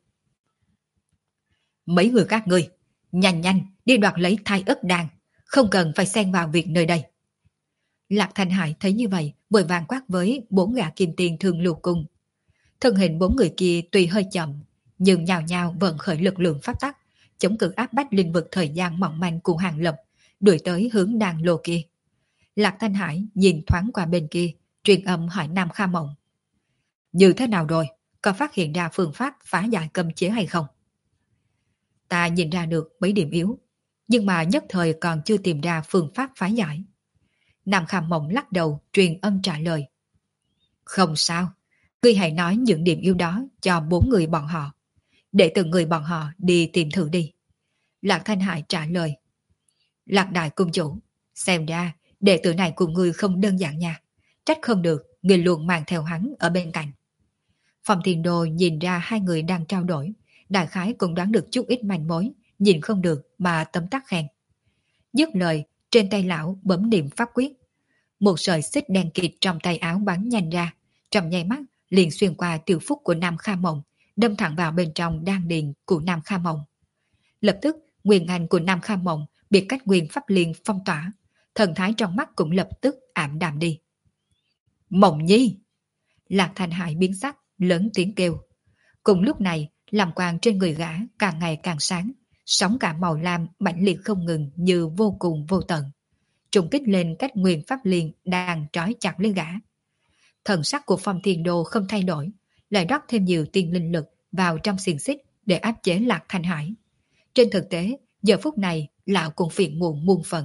Mấy người các ngươi, nhanh nhanh đi đoạt lấy thai ất đàn, không cần phải xen vào việc nơi đây. Lạc Thanh Hải thấy như vậy, vội vàng quát với 4 gã kim tiền thường lưu cung. Thân hình 4 người kia tuy hơi chậm, nhưng nhào nhào vận khởi lực lượng pháp tắc, chống cự áp bách linh vực thời gian mỏng manh của Hàng Lập, đuổi tới hướng đàn lô kia. Lạc Thanh Hải nhìn thoáng qua bên kia, truyền âm hỏi Nam Kha Mộng. Như thế nào rồi? Có phát hiện ra phương pháp phá giải cấm chế hay không? Ta nhìn ra được mấy điểm yếu, nhưng mà nhất thời còn chưa tìm ra phương pháp phá giải. Nam Kha Mộng lắc đầu truyền âm trả lời. Không sao, ngươi hãy nói những điểm yếu đó cho 4 người bọn họ, để từng người bọn họ đi tìm thử đi. Lạc Thanh Hải trả lời. Lạc Đại Cung Chủ, xem ra đệ tử này của ngươi không đơn giản nha, trách không được ngươi luôn mang theo hắn ở bên cạnh. Phong Thiên Đô nhìn ra hai người đang trao đổi, đại khái cũng đoán được chút ít manh mối, nhìn không được mà tấm tắc khen. Dứt lời, trên tay lão bấm niệm pháp quyết. Một sợi xích đen kịt trong tay áo bắn nhanh ra, trong nháy mắt liền xuyên qua tiểu phúc của Nam Kha Mộng, đâm thẳng vào bên trong đan điền của Nam Kha Mộng. Lập tức, nguyên anh của Nam Kha Mộng bị cách nguyên pháp liên phong tỏa, thần thái trong mắt cũng lập tức ảm đạm đi. Mộng Nhi! Lạc Thanh Hải biến sắc, lớn tiếng kêu. Cùng lúc này, làm quang trên người gã càng ngày càng sáng, sóng cả màu lam mãnh liệt không ngừng như vô cùng vô tận, trùng kích lên cách nguyên pháp liên đang trói chặt lên gã. Thần sắc của Phong Thiên Đô không thay đổi, lại rót thêm nhiều tiên linh lực vào trong xiềng xích để áp chế Lạc Thanh Hải. Trên thực tế, giờ phút này lão cũng phiền muộn muôn phần.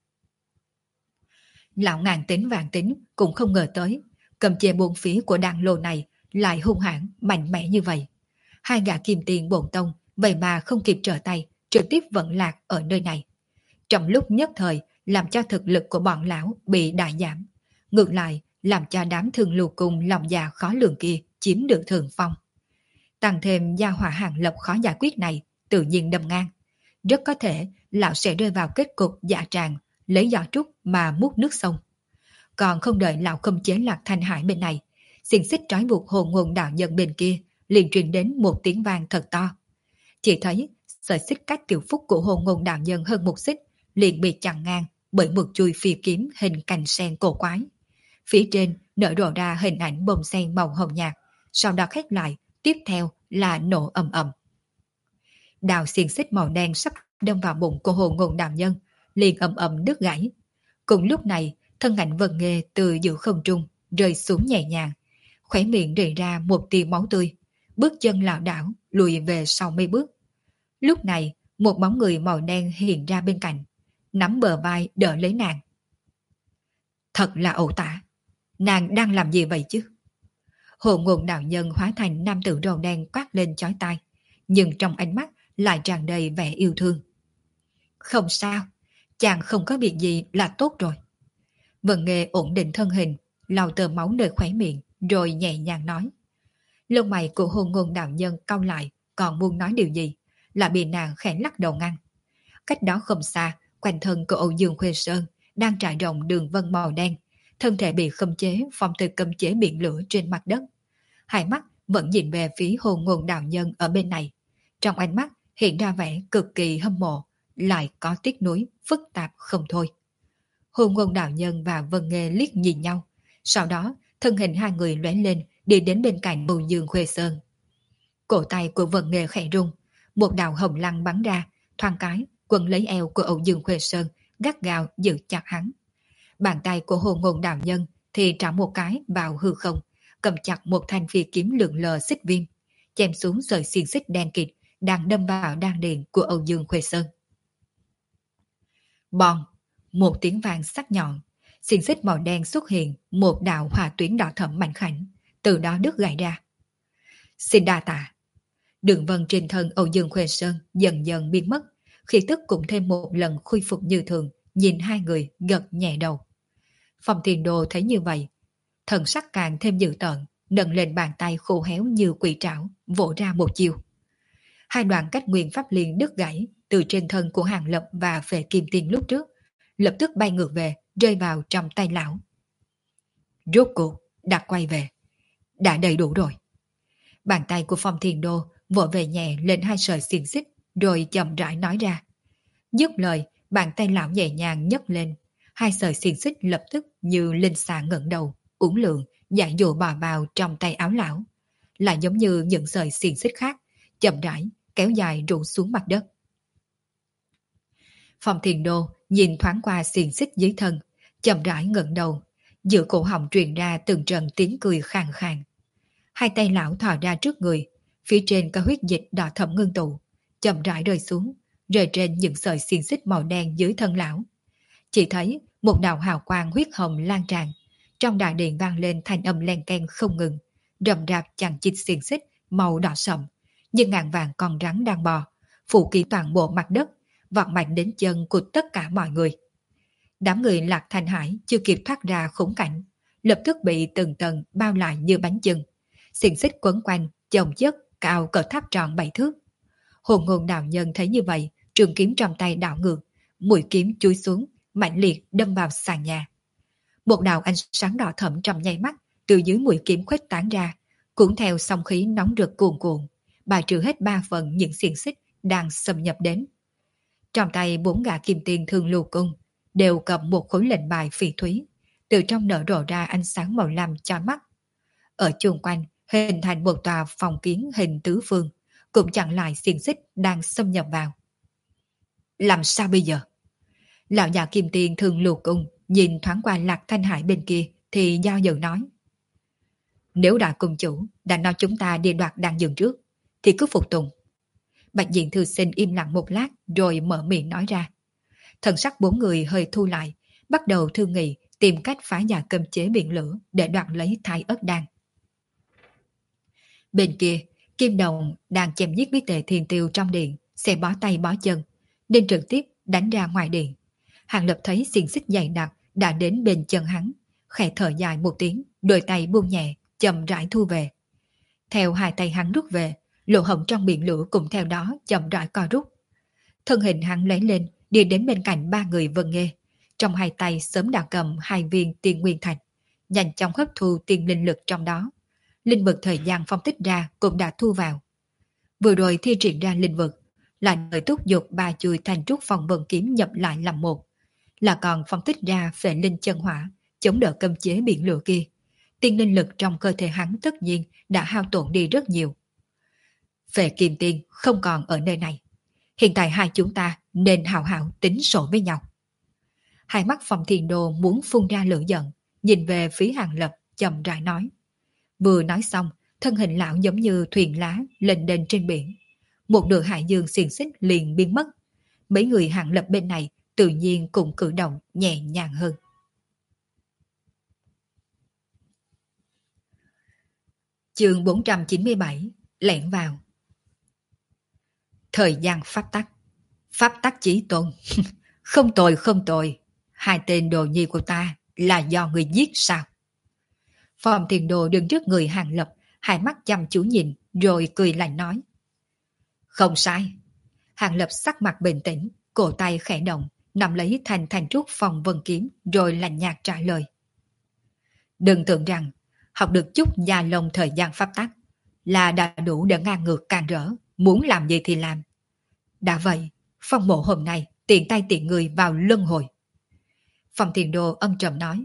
Lão ngàn tính vạn tính cũng không ngờ tới, cầm chê buôn phí của đàn lô này lại hung hãn mạnh mẽ như vậy. Hai gã kim tiền bổn tông vậy mà không kịp trở tay, trực tiếp vận lạc ở nơi này. Trong lúc nhất thời làm cho thực lực của bọn lão bị đại giảm, ngược lại làm cho đám thương lưu cùng lòng già khó lường kia chiếm được thượng phong. Tăng thêm gia hỏa Hàng Lập khó giải quyết này tự nhiên đâm ngang, rất có thể lão sẽ rơi vào kết cục dạ tràng, lấy giỏ trúc mà múc nước sông. Còn không đợi lão không chế Lạc Thanh Hải bên này, xiềng xích trói buộc hồn nguồn đạo nhân bên kia liền truyền đến một tiếng vang thật to. Chỉ thấy sợi xích cách tiểu phúc của hồn nguồn đạo nhân hơn một xích liền bị chặn ngang bởi một chuôi phi kiếm hình cành sen cổ quái. Phía trên nở rộ ra hình ảnh bông sen màu hồng nhạt, sau đó khép lại, tiếp theo là nổ ầm ầm. Đào xiềng xích màu đen sắp đâm vào bụng của hồn nguồn đạo nhân, liền ầm ầm đứt gãy. Cùng lúc này, thân ảnh Vân Nghê từ giữa không trung rơi xuống nhẹ nhàng, khóe miệng rỉ ra một tia máu tươi, bước chân lảo đảo lùi về sau mấy bước. Lúc này, một bóng người màu đen hiện ra bên cạnh, nắm bờ vai đỡ lấy nàng. Thật là ẩu tả, nàng đang làm gì vậy chứ? Hồn nguồn đạo nhân hóa thành nam tử râu đen quát lên chói tai, nhưng trong ánh mắt lại tràn đầy vẻ yêu thương. Không sao, chàng không có việc gì là tốt rồi. Vân Nghê ổn định thân hình, lau tờ máu nơi khóe miệng, rồi nhẹ nhàng nói. Lông mày của hồn nguồn đạo nhân cau lại, còn muốn nói điều gì, là bị nàng khẽ lắc đầu ngăn. Cách đó không xa, quanh thân của Âu Dương Khuê Sơn đang trải rộng đường vân màu đen, thân thể bị khống chế phong từ cấm chế biển lửa trên mặt đất. Hai mắt vẫn nhìn về phía hồn nguồn đạo nhân ở bên này. Trong ánh mắt hiện ra vẻ cực kỳ hâm mộ, lại có tiếc nuối, phức tạp không thôi. Hồn nguồn đạo nhân và Vân Nghê liếc nhìn nhau. Sau đó, thân hình hai người lóe lên đi đến bên cạnh Âu Dương Khuê Sơn. Cổ tay của Vân Nghê khẽ rung, một đạo hồng lăng bắn ra, thoáng cái quấn lấy eo của Âu Dương Khuê Sơn, gắt gao giữ chặt hắn. Bàn tay của hồn nguồn đạo nhân thì trả một cái vào hư không, cầm chặt một thanh phi kiếm lượn lờ xích viêm, chém xuống sợi xiềng xích đen kịt đang đâm vào đan điền của Âu Dương Khuê Sơn. Bòn, một tiếng vang sắc nhọn, xiềng xích màu đen xuất hiện một đạo hỏa tuyến đỏ thẫm mảnh khảnh, từ đó đứt gãy ra. Xin đa tạ. Đường vân trên thân Âu Dương Khuê Sơn dần dần biến mất, khí tức cũng thêm một lần khôi phục như thường, nhìn hai người gật nhẹ đầu. Phong Tiền Đồ thấy như vậy, thần sắc càng thêm dữ tợn, nâng lên bàn tay khô héo như quỷ trảo, vỗ ra một chiêu. Hai đoạn cách nguyên pháp liên đứt gãy từ trên thân của Hàng Lập và Phệ Kim Tiên lúc trước, lập tức bay ngược về, rơi vào trong tay lão. Rốt cuộc đã quay về, đã đầy đủ rồi. Bàn tay của Phong Thiền Đô vỗ về nhẹ lên hai sợi xiềng xích, rồi chậm rãi nói ra. Dứt lời, bàn tay lão nhẹ nhàng nhấc lên, hai sợi xiềng xích lập tức như linh xà ngẩng đầu, uốn lượn, giải dụ bò vào trong tay áo lão, lại giống như những sợi xiềng xích khác, chậm rãi kéo dài rủ xuống mặt đất. Phong Thiền Đô nhìn thoáng qua xiềng xích dưới thân, chậm rãi ngẩng đầu, giữa cổ họng truyền ra từng trận tiếng cười khàn khàn. Hai tay lão thò ra trước người, phía trên có huyết dịch đỏ thẫm ngưng tụ, chậm rãi rơi xuống, rơi trên những sợi xiềng xích màu đen dưới thân lão. Chỉ thấy một đạo hào quang huyết hồng lan tràn, trong đại điện vang lên thanh âm len keng không ngừng, rầm rạp chằng chịt xiềng xích màu đỏ sậm, như ngàn vàng con rắn đang bò, phủ kín toàn bộ mặt đất, vọt mạnh đến chân của tất cả mọi người. Đám người Lạc Thanh Hải chưa kịp thoát ra khốn cảnh, lập tức bị từng tầng bao lại như bánh chưng, xiềng xích quấn quanh, chồng chất cao cỡ tháp tròn 7 thước. Hồn nguồn đạo nhân thấy như vậy, trường kiếm trong tay đảo ngược, mũi kiếm chui xuống, mạnh liệt đâm vào sàn nhà. Một đạo ánh sáng đỏ thẫm trong nháy mắt từ dưới mũi kiếm khuếch tán ra, cuốn theo sóng khí nóng rực cuồn cuộn, bài trừ hết 3 phần những xiềng xích đang xâm nhập đến. Trong tay 4 gã kim tiền thương lưu cung đều cầm một khối lệnh bài phỉ thúy, từ trong nở rộ ra ánh sáng màu lam chói mắt. Ở chung quanh hình thành một tòa phòng kiến hình tứ phương, cũng chặn lại xiềng xích đang xâm nhập vào. Làm sao bây giờ? Lão già kim tiền thương lưu cung nhìn thoáng qua Lạc Thanh Hải bên kia thì do dự nói. Nếu đại cung chủ đã nói chúng ta đi đoạt đan dược trước, thì cứ phục tùng. Bạch Diện Thư Sinh im lặng một lát rồi mở miệng nói ra. Thần sắc 4 người hơi thu lại, bắt đầu thương nghị tìm cách phá giải cấm chế biển lửa để đoạt lấy Thái Ất Đan. Bên kia, Kim Đồng đang chém giết với Tề Thiên Tiêu trong điện, sẽ bó tay bó chân, nên trực tiếp đánh ra ngoài điện. Hàng Lập thấy xiềng xích dày đặc đã đến bên chân hắn, khẽ thở dài một tiếng, đôi tay buông nhẹ, chậm rãi thu về. Theo hai tay hắn rút về, lỗ hổng trong biển lửa cũng theo đó chậm rãi co rút. Thân hình hắn lấy lên, đi đến bên cạnh 3 người Vân Nghê, trong hai tay sớm đã cầm 2 viên tiên nguyên thạch, nhanh chóng hấp thu tiên linh lực trong đó. Linh vực thời gian phong tích ra cũng đã thu vào. Vừa rồi thi triển ra linh vực, lại đợi thúc giục 3 chuôi thành trúc phòng vân kiếm nhập lại làm một, là còn phong tích ra phệ linh chân hỏa, chống đỡ cấm chế biển lửa kia. Tiên linh lực trong cơ thể hắn tất nhiên đã hao tổn đi rất nhiều. Phệ Kim Tiên không còn ở nơi này. Hiện tại hai chúng ta nên hảo hảo tính sổ với nhau. Hai mắt Phong Thiên Đô muốn phun ra lửa giận, nhìn về phía Hàng Lập chậm rãi nói. Vừa nói xong, thân hình lão giống như thuyền lá lênh đênh trên biển. Một nửa hải dương xiềng xích liền biến mất. Mấy người Hàng Lập bên này tự nhiên cũng cử động nhẹ nhàng hơn. Chương 497 lẻn vào. Thời gian pháp tắc. Pháp tắc chí tôn. Không tồi không tồi. Hai tên đồ nhi của ta là do người giết sao? Phong Thiền Đồ đứng trước người Hàng Lập, hai mắt chăm chú nhìn, rồi cười lạnh nói. Không sai. Hàng Lập sắc mặt bình tĩnh, cổ tay khẽ động, nắm lấy thành trúc phong vân kiếm, rồi lạnh nhạt trả lời. Đừng tưởng rằng học được chút gia lông thời gian pháp tắc là đã đủ để ngang ngược càng rỡ, muốn làm gì thì làm. Đã vậy, Phong Mộ hôm nay tiện tay tiện người vào luân hồi. Phong Thiền Đô âm trầm nói.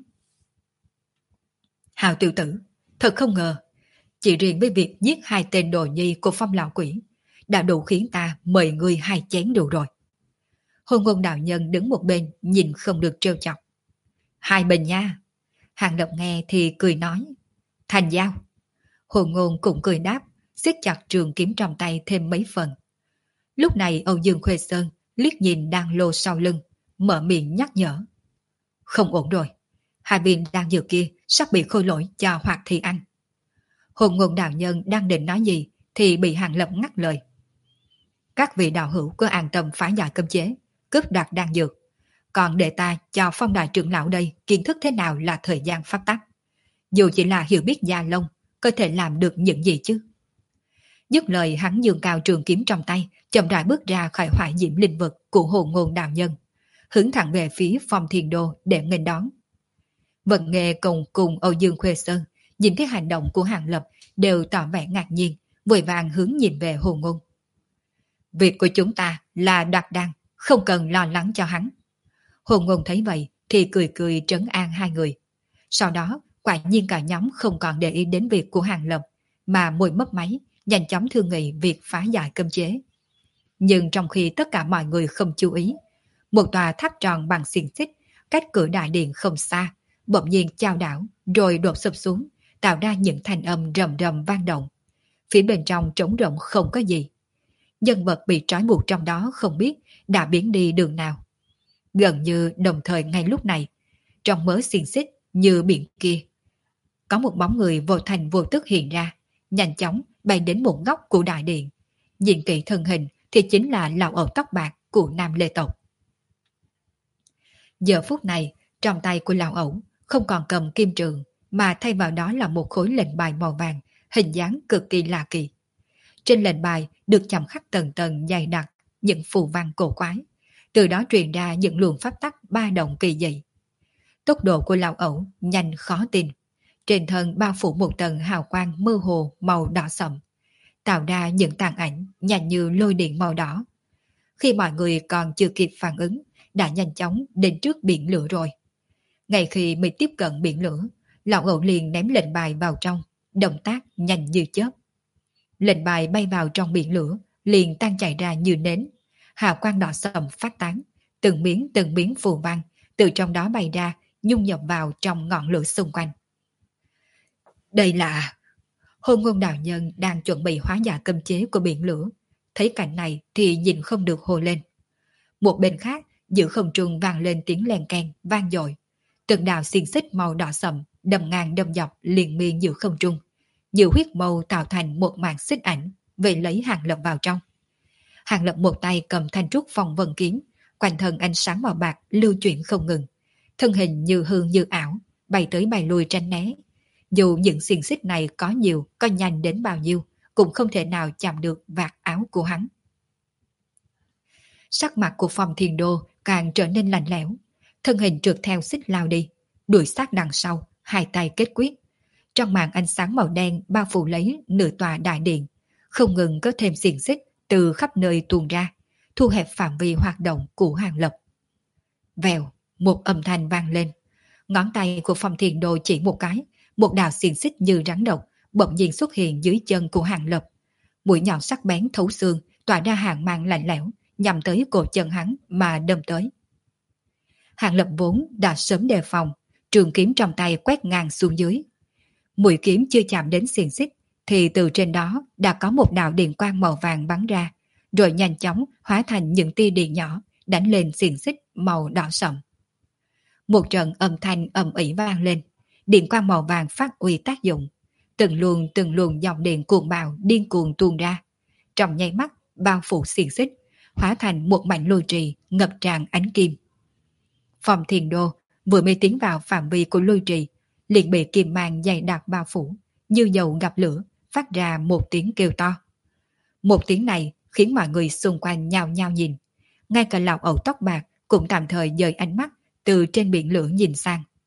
Hào tiểu tử, thật không ngờ, chỉ riêng với việc giết hai tên đồ nhi của Phong lão quỷ đã đủ khiến ta mời người hai chén rượu rồi. Hôn ngôn đạo nhân đứng một bên nhìn không được trêu chọc. Hai bên nha. Hàng Lập nghe thì cười nói. Thành giao. Hôn ngôn cũng cười đáp, siết chặt trường kiếm trong tay thêm mấy phần. Lúc này Âu Dương Khuê Sơn liếc nhìn đang lô sau lưng, mở miệng nhắc nhở. Không ổn rồi, hai viên đang dược kia sắp bị khôi lỗi cho Hoạt Thị Anh. Hồn ngôn đạo nhân đang định nói gì thì bị Hàng Lập ngắt lời. Các vị đạo hữu cứ an tâm phá giải cấm chế, cướp đoạt đan dược. Còn để ta cho Phong đại trưởng lão đây kiến thức thế nào là thời gian pháp tắc. Dù chỉ là hiểu biết gia lông, có thể làm được những gì chứ? Dứt lời hắn giương cao trường kiếm trong tay, chậm rãi bước ra khỏi hỏa diễm linh vực của hồn ngôn đạo nhân, hướng thẳng về phía Phong Thiên Đô để nghênh đón. Vận Nghề cùng Âu Dương Khuê Sơn nhìn thấy hành động của Hàng Lập đều tỏ vẻ ngạc nhiên, vội vàng hướng nhìn về hồn ngôn. Việc của chúng ta là đoạt đan, không cần lo lắng cho hắn. Hồn ngôn thấy vậy thì cười cười trấn an hai người. Sau đó, quả nhiên cả nhóm không còn để ý đến việc của Hàng Lập, mà môi mấp máy, nhanh chóng thương nghị việc phá giải cấm chế. Nhưng trong khi tất cả mọi người không chú ý, một tòa tháp tròn bằng xiềng xích cách cửa đại điện không xa, bỗng nhiên chao đảo rồi đổ sụp xuống, tạo ra những thanh âm rầm rầm vang động. Phía bên trong trống rỗng không có gì. Nhân vật bị trói buộc trong đó không biết đã biến đi đường nào. Gần như đồng thời ngay lúc này, trong mớ xiềng xích như biển kia, có một bóng người vô thành vô tức hiện ra, nhanh chóng bay đến một góc của đại điện. Nhìn kỹ thân hình thì chính là lão ẩu tóc bạc của Nam Lê tộc. Giờ phút này, trong tay của lão ẩu không còn cầm kim trường, mà thay vào đó là một khối lệnh bài màu vàng, hình dáng cực kỳ lạ kỳ. Trên lệnh bài được chạm khắc tầng tầng dày đặc những phù văn cổ quái, từ đó truyền ra những luồng pháp tắc ba động kỳ dị. Tốc độ của lão ẩu nhanh khó tin, trên thân bao phủ một tầng hào quang mơ hồ màu đỏ sậm, tạo ra những tàn ảnh nhanh như lôi điện màu đỏ. Khi mọi người còn chưa kịp phản ứng, đã nhanh chóng đến trước biển lửa rồi. Ngay khi mới tiếp cận biển lửa, lão ẩu liền ném lệnh bài vào trong, động tác nhanh như chớp. Lệnh bài bay vào trong biển lửa, liền tan chảy ra như nến. Hào quang đỏ sậm phát tán, từng miếng phù văn từ trong đó bay ra, nhung nhập vào trong ngọn lửa xung quanh. Đây là... Hôn ngôn đạo nhân đang chuẩn bị hóa giải cấm chế của biển lửa, thấy cảnh này thì nhìn không được hồ lên. Một bên khác, giữa không trung vang lên tiếng len keng vang dội. Từng đạo xiềng xích màu đỏ sậm đâm ngang đâm dọc liền miên giữa không trung, giữa huyết màu tạo thành một màn xích ảnh, về lấy Hàng Lập vào trong. Hàng Lập một tay cầm thanh trúc phong vân kiếm, quanh thân ánh sáng màu bạc lưu chuyển không ngừng, thân hình như hư như ảo, bay tới bay lui tránh né. Dù những xiềng xích này có nhiều, có nhanh đến bao nhiêu, cũng không thể nào chạm được vạt áo của hắn. Sắc mặt của Phong Thiên Đô càng trở nên lạnh lẽo, thân hình trượt theo xích lao đi, đuổi sát đằng sau, hai tay kết quyết. Trong màn ánh sáng màu đen bao phủ lấy nửa tòa đại điện, không ngừng có thêm xiềng xích từ khắp nơi tuôn ra, thu hẹp phạm vi hoạt động của Hàng Lập. Vèo, một âm thanh vang lên. Ngón tay của Phong Thiên Đô chỉ một cái, một đạo xiềng xích như rắn độc bỗng nhiên xuất hiện dưới chân của Hàng Lập. Mũi nhọn sắc bén thấu xương, tỏa ra hàng mang lạnh lẽo, nhằm tới cổ chân hắn mà đâm tới. Hàng Lập vốn đã sớm đề phòng, trường kiếm trong tay quét ngang xuống dưới. Mũi kiếm chưa chạm đến xiềng xích, thì từ trên đó đã có một đạo điện quang màu vàng bắn ra, rồi nhanh chóng hóa thành những tia điện nhỏ, đánh lên xiềng xích màu đỏ sậm. Một trận âm thanh ầm ĩ vang lên, điện quang màu vàng phát uy tác dụng, từng luồng dòng điện cuồng bạo điên cuồng tuôn ra, trong nháy mắt bao phủ xiềng xích, hóa thành một mảnh lôi trì ngập tràn ánh kim. Phong Thiên Đô vừa mới tiến vào phạm vi của lôi trì, liền bị kim mang dày đặc bao phủ, như dầu gặp lửa, phát ra một tiếng kêu to. Một tiếng này khiến mọi người xung quanh nhao nhao nhìn, ngay cả lão ẩu tóc bạc cũng tạm thời dời ánh mắt từ trên biển lửa nhìn sang.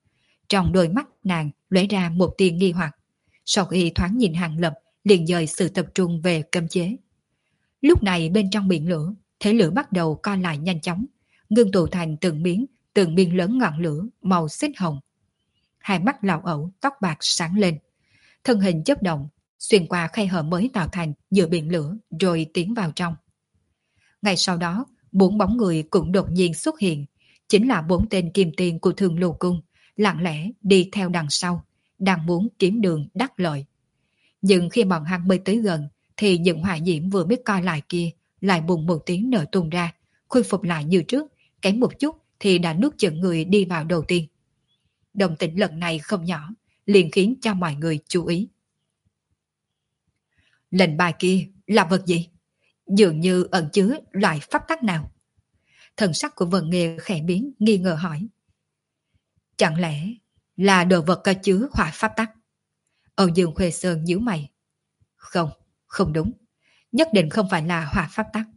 Trong đôi mắt nàng lóe ra một tia nghi hoặc. Sau khi thoáng nhìn Hàng Lập, liền dời sự tập trung về cấm chế. Lúc này bên trong biển lửa, thế lửa bắt đầu co lại nhanh chóng, ngưng tụ thành từng miếng lớn ngọn lửa màu xích hồng. Hai mắt lão ẩu, tóc bạc sáng lên. Thân hình chớp động, xuyên qua khe hở mới tạo thành giữa biển lửa rồi tiến vào trong. Ngay sau đó, 4 bóng người cũng đột nhiên xuất hiện, chính là 4 tên kim tiền của Thường Lưu Cung, lặng lẽ đi theo đằng sau, đang muốn kiếm đường đắc lợi. Nhưng khi bọn hắn mới tới gần, thì những hỏa diễm vừa biết coi lại kia lại bùng một tiếng nở tung ra, khôi phục lại như trước, kém một chút thì đã nuốt chửng người đi vào đầu tiên. Động tĩnh lần này không nhỏ, liền khiến cho mọi người chú ý. Lệnh bài kia là vật gì? Dường như ẩn chứa loại pháp tắc nào? Thần sắc của Vân Nghê khẽ biến, nghi ngờ hỏi. Chẳng lẽ là đồ vật có chứa hỏa pháp tắc? Âu Dương Khuê Sơn nhíu mày. Không, không đúng. Nhất định không phải là hỏa pháp tắc.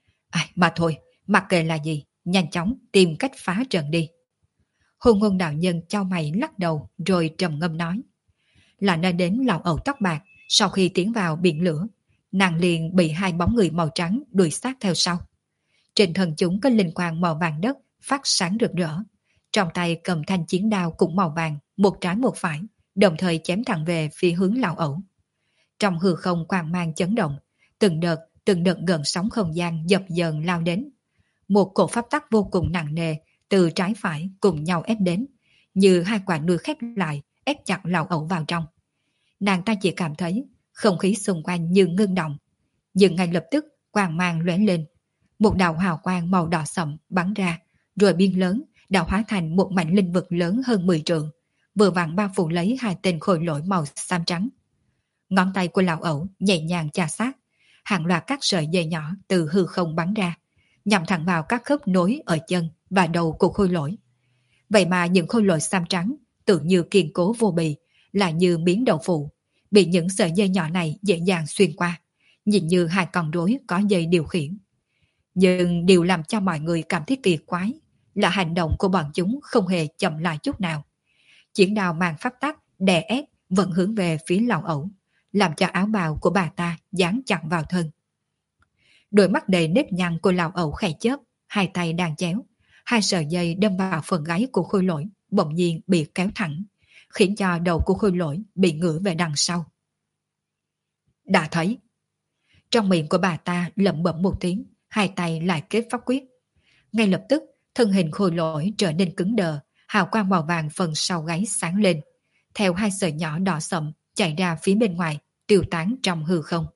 Mà thôi, mặc kệ là gì, nhanh chóng tìm cách phá trận đi. Hôn Ngôn đạo nhân chau mày lắc đầu rồi trầm ngâm nói. Là nơi đến lão ẩu tóc bạc, sau khi tiến vào biển lửa, nàng liền bị 2 bóng người màu trắng đuổi sát theo sau. Trên thân chúng có linh quang màu vàng đất phát sáng rực rỡ. Trong tay cầm thanh chiến đao cũng màu vàng, một trái một phải, đồng thời chém thẳng về phía hướng lão ẩu. Trong hư không quang mang chấn động, từng đợt gần sóng không gian dập dờn lao đến. Một cổ pháp tắc vô cùng nặng nề từ trái phải cùng nhau ép đến, như 2 quả núi khép lại ép chặt lão ẩu vào trong. Nàng ta chỉ cảm thấy không khí xung quanh như ngưng động, nhưng ngay lập tức quang mang lóe lên, một đạo hào quang màu đỏ sậm bắn ra, rồi biên lớn đã hóa thành một mảnh linh vực lớn hơn 10 trượng, vừa vặn bao phủ lấy 2 tên khôi lỗi màu xám trắng. Ngón tay của lão ẩu nhẹ nhàng chà sát, hàng loạt các sợi dây nhỏ từ hư không bắn ra, nhằm thẳng vào các khớp nối ở chân và đầu của khôi lỗi. Vậy mà những khôi lỗi xám trắng tự như kiên cố vô bì, lại như miếng đậu phụ, bị những sợi dây nhỏ này dễ dàng xuyên qua, nhìn như 2 con rối có dây điều khiển. Nhưng điều làm cho mọi người cảm thấy kỳ quái là hành động của bọn chúng không hề chậm lại chút nào. Chiến đao mang pháp tắc đè ép vẫn hướng về phía lão ẩu, làm cho áo bào của bà ta dán chặt vào thân. Đôi mắt đầy nếp nhăn của lão ẩu khẽ chớp, 2 tay đang chéo, 2 sợi dây đâm vào phần gáy của khôi lỗi bỗng nhiên bị kéo thẳng, khiến cho đầu của khôi lỗi bị ngửa về đằng sau. Đã thấy. Trong miệng của bà ta lẩm bẩm một tiếng, 2 tay lại kết pháp quyết. Ngay lập tức, thân hình khôi lỗi trở nên cứng đờ, hào quang màu vàng phần sau gáy sáng lên, theo 2 sợi nhỏ đỏ sậm chạy ra phía bên ngoài, tiêu tán trong hư không.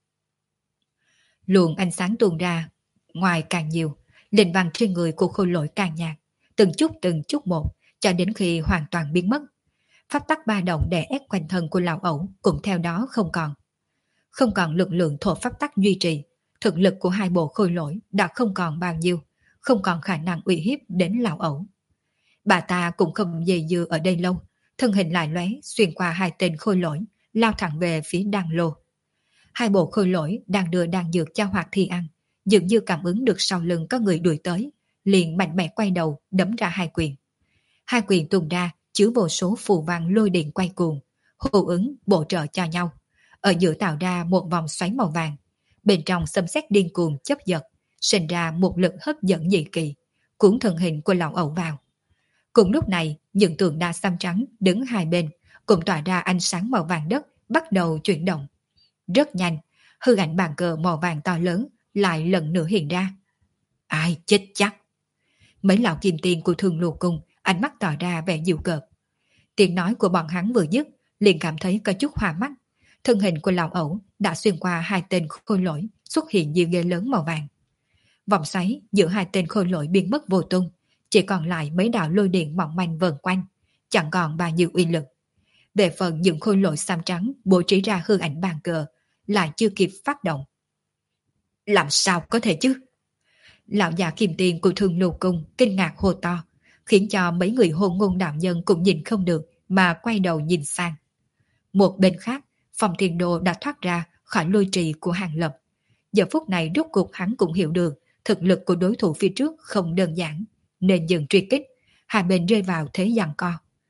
Luồng ánh sáng tuôn ra ngoài càng nhiều, linh văn trên người của khôi lỗi càng nhạt, từng chút một, cho đến khi hoàn toàn biến mất. Pháp tắc ba động đè ép quanh thân của lão ẩu cũng theo đó không còn. Không còn lực lượng thổ pháp tắc duy trì, thực lực của 2 bộ khôi lỗi đã không còn bao nhiêu, không còn khả năng uy hiếp đến lão ẩu. Bà ta cũng không dây dưa ở đây lâu, thân hình lại lóe xuyên qua 2 tên khôi lỗi, lao thẳng về phía đan lô. 2 bộ khôi lỗi đang đưa đan dược cho Hoạt Thi ăn, dường như cảm ứng được sau lưng có người đuổi tới, liền mạnh mẽ quay đầu đấm ra 2 quyền. 2 quyền tung ra chứa vô số phù văn lôi điện quay cuồng, hô ứng bổ trợ cho nhau, ở giữa tạo ra một vòng xoáy màu vàng, bên trong xâm xét điên cuồng chấp giật, sinh ra một lực hấp dẫn dị kỳ, cuốn thân hình của lão ẩu vào. Cùng lúc này, những tượng đá xám trắng đứng 2 bên cũng tỏa ra ánh sáng màu vàng đất, bắt đầu chuyển động. Rất nhanh, hư ảnh bàn cờ màu vàng to lớn lại lần nữa hiện ra. Ai chết chắc? Mấy lão kim tiền của Thường Lưu Cung ánh mắt tỏ ra vẻ giễu cợt. Tiếng nói của bọn hắn vừa dứt, liền cảm thấy có chút hoa mắt. Thân hình của lão ẩu đã xuyên qua 2 tên khôi lỗi, xuất hiện như ghế lớn màu vàng. Vòng xoáy giữa 2 tên khôi lỗi biến mất vô tung, chỉ còn lại mấy đạo lôi điện mỏng manh vần quanh, chẳng còn bao nhiêu uy lực. Về phần những khôi lỗi xám trắng bố trí ra hư ảnh bàn cờ, lại chưa kịp phát động. Làm sao có thể chứ? Lão già kim tiền của Thường Lưu Cung kinh ngạc hô to, khiến cho mấy người Hôn Ngôn đạo nhân cũng nhìn không được mà quay đầu nhìn sang. Một bên khác, Phong Thiên Đô đã thoát ra khỏi lôi trì của Hàng Lập. Giờ phút này rốt cuộc hắn cũng hiểu được thực lực của đối thủ phía trước không đơn giản, nên dừng truy kích, hai bên rơi vào thế giằng co.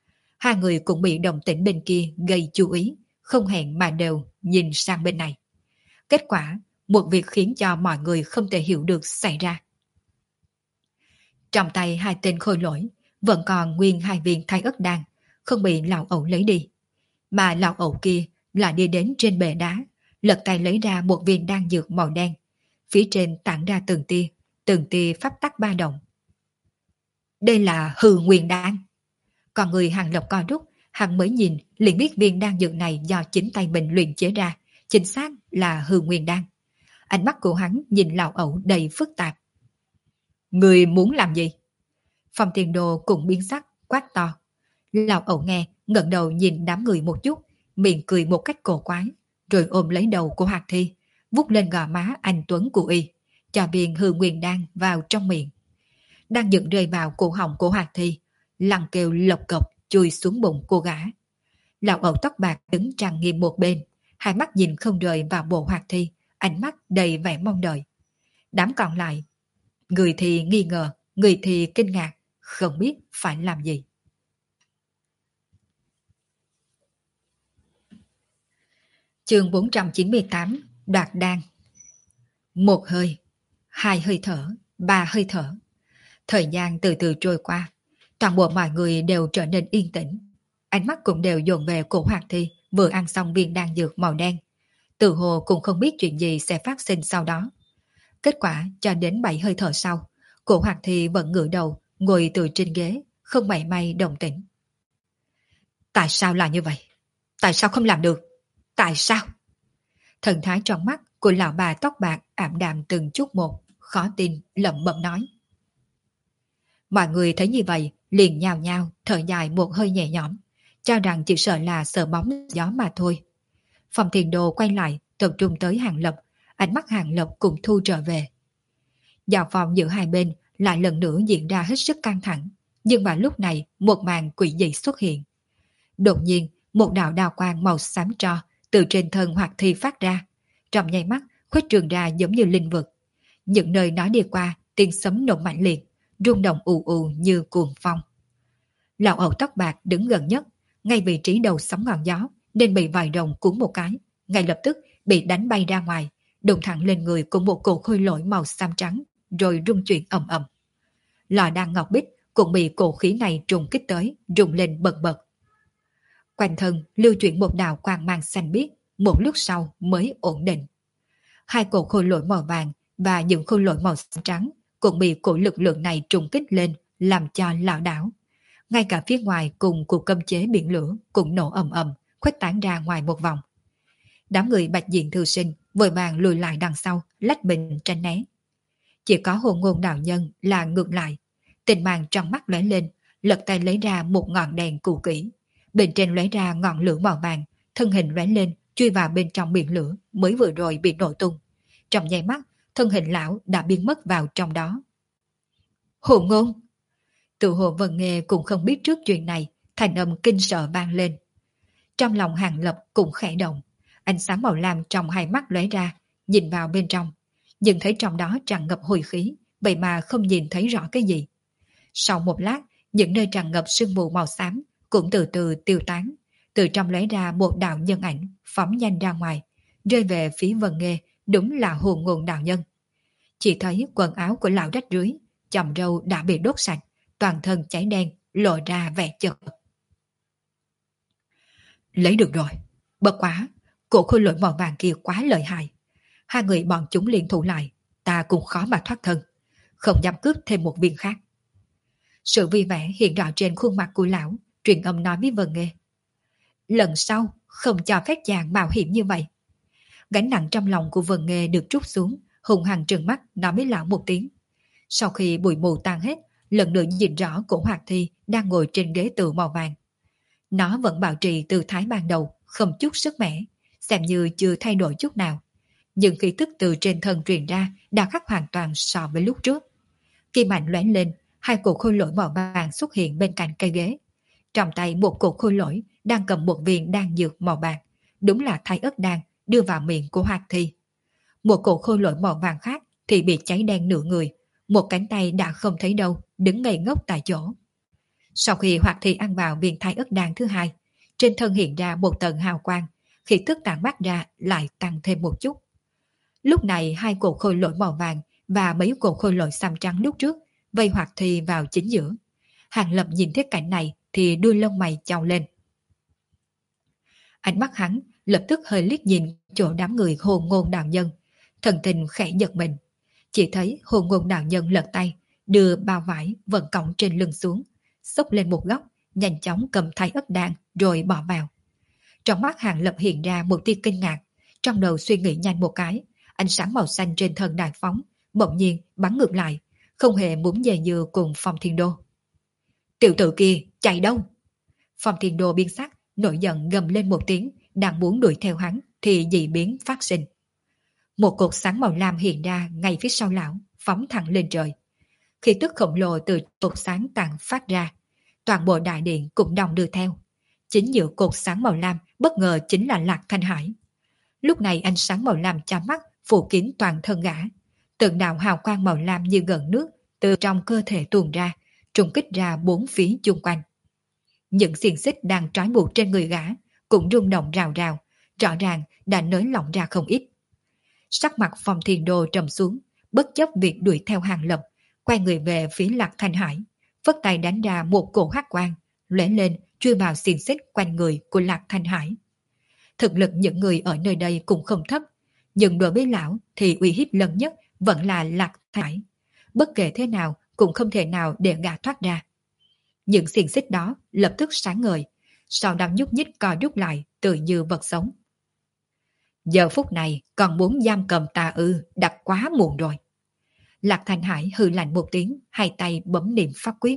Hai người cũng bị động tĩnh bên kia gây chú ý, không hẹn mà đều nhìn sang bên này. Kết quả, một việc khiến cho mọi người không thể hiểu được xảy ra. Trong tay hai tên khôi lỗi, vẫn còn nguyên hai viên thái ớt đan, không bị lão ẩu lấy đi. Mà lão ẩu kia là đi đến trên bệ đá, lật tay lấy ra một viên đan dược màu đen. Phía trên tản ra từng tia pháp tắc ba động. Đây là hư nguyên đan. Còn người Hàng Lập co rút, hắn mới nhìn liền biết viên đan dược này do chính tay mình luyện chế ra, chính xác là hư nguyên đan. Ánh mắt của hắn nhìn lão ẩu đầy phức tạp. Người muốn làm gì? Phong Tiền Đồ cũng biến sắc, quát to. Lão ẩu nghe, ngẩng đầu nhìn đám người một chút, miệng cười một cách cổ quái, rồi ôm lấy đầu của Hạc Thi, vút lên gò má anh tuấn của y, cho viên hư nguyên đan vào trong miệng. Đang dựng rơi vào cổ họng của Hạc Thi, lăn kêu lộc cộc chui xuống bụng cô gã. Lão ẩu tóc bạc đứng trang nghiêm một bên, hai mắt nhìn không rời vào bộ Hạc Thi, ánh mắt đầy vẻ mong đợi. Đám còn lại, người thì nghi ngờ, người thì kinh ngạc, không biết phải làm gì. Chương 498, đoạt đan. Một hơi, hai hơi thở, ba hơi thở. Thời gian từ từ trôi qua, toàn bộ mọi người đều trở nên yên tĩnh. Ánh mắt cũng đều dồn về cổ Hạc Thi vừa ăn xong viên đan dược màu đen. Tự hồ cũng không biết chuyện gì sẽ phát sinh sau đó. Kết quả cho đến 7 hơi thở sau, cổ Hạc Thi vẫn ngửa đầu, ngồi từ trên ghế, không mảy may động tĩnh. Tại sao là như vậy? Tại sao không làm được? Tại sao? Thần thái trong mắt của lão bà tóc bạc ảm đạm từng chút một, khó tin, lẩm bẩm nói. Mọi người thấy như vậy, liền nhào nhào, thở dài một hơi nhẹ nhõm, cho rằng chỉ sợ là sợ bóng gió mà thôi. Phong Thiền Đồ quay lại, tập trung tới Hàng Lập, ánh mắt Hàng Lập cũng thu trở về. Giao phòng giữa hai bên lại lần nữa diễn ra hết sức căng thẳng, nhưng mà lúc này một màn quỷ dị xuất hiện. Đột nhiên, một đạo đao quang màu xám tro từ trên thân Hoạt Thi phát ra, trong nháy mắt khuếch trường ra giống như linh vực. Những nơi nó đi qua, tiếng sấm nổ mạnh liệt, rung động ù ù như cuồng phong. Lão ẩu tóc bạc đứng gần nhất, ngay vị trí đầu sóng ngọn gió, nên bị vài đồng cuốn một cái, ngay lập tức bị đánh bay ra ngoài, đụng thẳng lên người của một cổ khôi lỗi màu xám trắng, rồi rung chuyển ầm ầm. Lò đan ngọc bích cũng bị cổ khí này trùng kích tới, rung lên bật bật. Quanh thân lưu chuyển một đạo quang mang xanh biếc, một lúc sau mới ổn định. Hai cổ khôi lỗi màu vàng và những khôi lỗi màu xám trắng cũng bị cổ lực lượng này trùng kích lên, làm cho lảo đảo. Ngay cả phía ngoài cùng cuộc cấm chế biển lửa cũng nổ ầm ầm, khuếch tán ra ngoài một vòng. Đám người Bạch Diện Thư Sinh vội vàng lùi lại đằng sau, lách mình tránh né. Chỉ có Hồn Ngôn đạo nhân là ngược lại, tình mang trong mắt lóe lên, lật tay lấy ra một ngọn đèn cũ kỹ, bên trên lóe ra ngọn lửa màu vàng, thân hình lóe lên, chui vào bên trong biển lửa mới vừa rồi bị nổ tung. Trong nháy mắt, thân hình lão đã biến mất vào trong đó. Hồn Ngôn! Tự hồ Vân Nghê cũng không biết trước chuyện này, thành âm kinh sợ vang lên. Trong lòng Hàng Lập cũng khẽ động, ánh sáng màu lam trong hai mắt lóe ra, nhìn vào bên trong, nhưng thấy trong đó tràn ngập hồi khí, vậy mà không nhìn thấy rõ cái gì. Sau một lát, những nơi tràn ngập sương mù màu xám cũng từ từ tiêu tán, từ trong lóe ra một đạo nhân ảnh phóng nhanh ra ngoài, rơi về phía Vân Nghê, đúng là Hồn Ngôn đạo nhân. Chỉ thấy quần áo của lão rách rưới, chòm râu đã bị đốt sạch, toàn thân cháy đen, lộ ra vẻ chật. Lấy được rồi, bất quá, cổ khôi lỗi màu vàng kia quá lợi hại. Hai người bọn chúng liên thủ lại, ta cũng khó mà thoát thân, không dám cướp thêm một viên khác. Sự vui vẻ hiện rõ trên khuôn mặt của lão, truyền âm nói với Vân Nghê. Lần sau, không cho phép chàng mạo hiểm như vậy. Gánh nặng trong lòng của Vân Nghê được trút xuống, hùng hằng trừng mắt nói với lão một tiếng. Sau khi bụi mù tan hết, lần nữa nhìn rõ cổ Hoạt Thi đang ngồi trên ghế tựa màu vàng. Nó vẫn bảo trì tư thái ban đầu, không chút sức mẻ, xem như chưa thay đổi chút nào. Nhưng khí tức từ trên thân truyền ra đã khác hoàn toàn so với lúc trước. Kim ảnh lóe lên, hai cổ khôi lỗi màu vàng xuất hiện bên cạnh cây ghế. Trong tay một cổ khôi lỗi đang cầm một viên đan dược màu bạc, đúng là thái ớt đan, đưa vào miệng của Hoạt Thi. Một cổ khôi lỗi màu vàng khác thì bị cháy đen nửa người, một cánh tay đã không thấy đâu, đứng ngây ngốc tại chỗ. Sau khi Hoạt Thị ăn vào viên thái ất đan thứ hai, trên thân hiện ra một tầng hào quang, khí tức tản mát ra lại tăng thêm một chút. Lúc này hai cột khôi lỗi màu vàng và mấy cột khôi lỗi xám trắng lúc trước vây Hoạt Thị vào chính giữa. Hàng Lập nhìn thấy cảnh này thì đuôi lông mày chau lên. Ánh mắt hắn lập tức hơi liếc nhìn chỗ đám người Hồ Ngôn đạo nhân, thần tình khẽ giật mình. Chỉ thấy Hồ Ngôn đạo nhân lật tay, đưa bao vải vận cõng trên lưng xuống, xốc lên một góc, nhanh chóng cầm thái ất đan rồi bỏ vào. Trong mắt Hàng Lập hiện ra một tia kinh ngạc, trong đầu suy nghĩ nhanh một cái, ánh sáng màu xanh trên thân đại phóng, bỗng nhiên bắn ngược lại, không hề muốn dè dừa cùng Phong Thiên Đô. Tiểu tử kia, chạy đâu? Phong Thiên Đô biến sắc, nổi giận gầm lên một tiếng, đang muốn đuổi theo hắn thì dị biến phát sinh. Một cột sáng màu lam hiện ra ngay phía sau lão, phóng thẳng lên trời. Khi tức khổng lồ từ cột sáng tàn phát ra, toàn bộ đại điện cũng đồng đưa theo. Chính giữa cột sáng màu lam bất ngờ chính là Lạc Thanh Hải. Lúc này ánh sáng màu lam chói mắt phủ kín toàn thân gã. Từng đạo hào quang màu lam như gần nước từ trong cơ thể tuôn ra, trùng kích ra bốn phía chung quanh. Những xiềng xích đang trói buộc trên người gã cũng rung động rào rào, rõ ràng đã nới lỏng ra không ít. Sắc mặt Phong Thiên Đô trầm xuống, bất chấp việc đuổi theo Hàng Lập, quay người về phía Lạc Thanh Hải, phất tay đánh ra một cổ hắc quang, lóe lên chui vào xiềng xích quanh người của Lạc Thanh Hải. Thực lực những người ở nơi đây cũng không thấp, nhưng đối với lão thì uy hiếp lớn nhất vẫn là Lạc Thanh Hải. Bất kể thế nào cũng không thể nào để gã thoát ra. Những xiềng xích đó lập tức sáng ngời, sau đó nhúc nhích co rút lại tự như vật sống. Giờ phút này còn muốn giam cầm ta ư, đã quá muộn rồi. Lạc Thanh Hải hừ lạnh một tiếng, hai tay bấm niệm pháp quyết.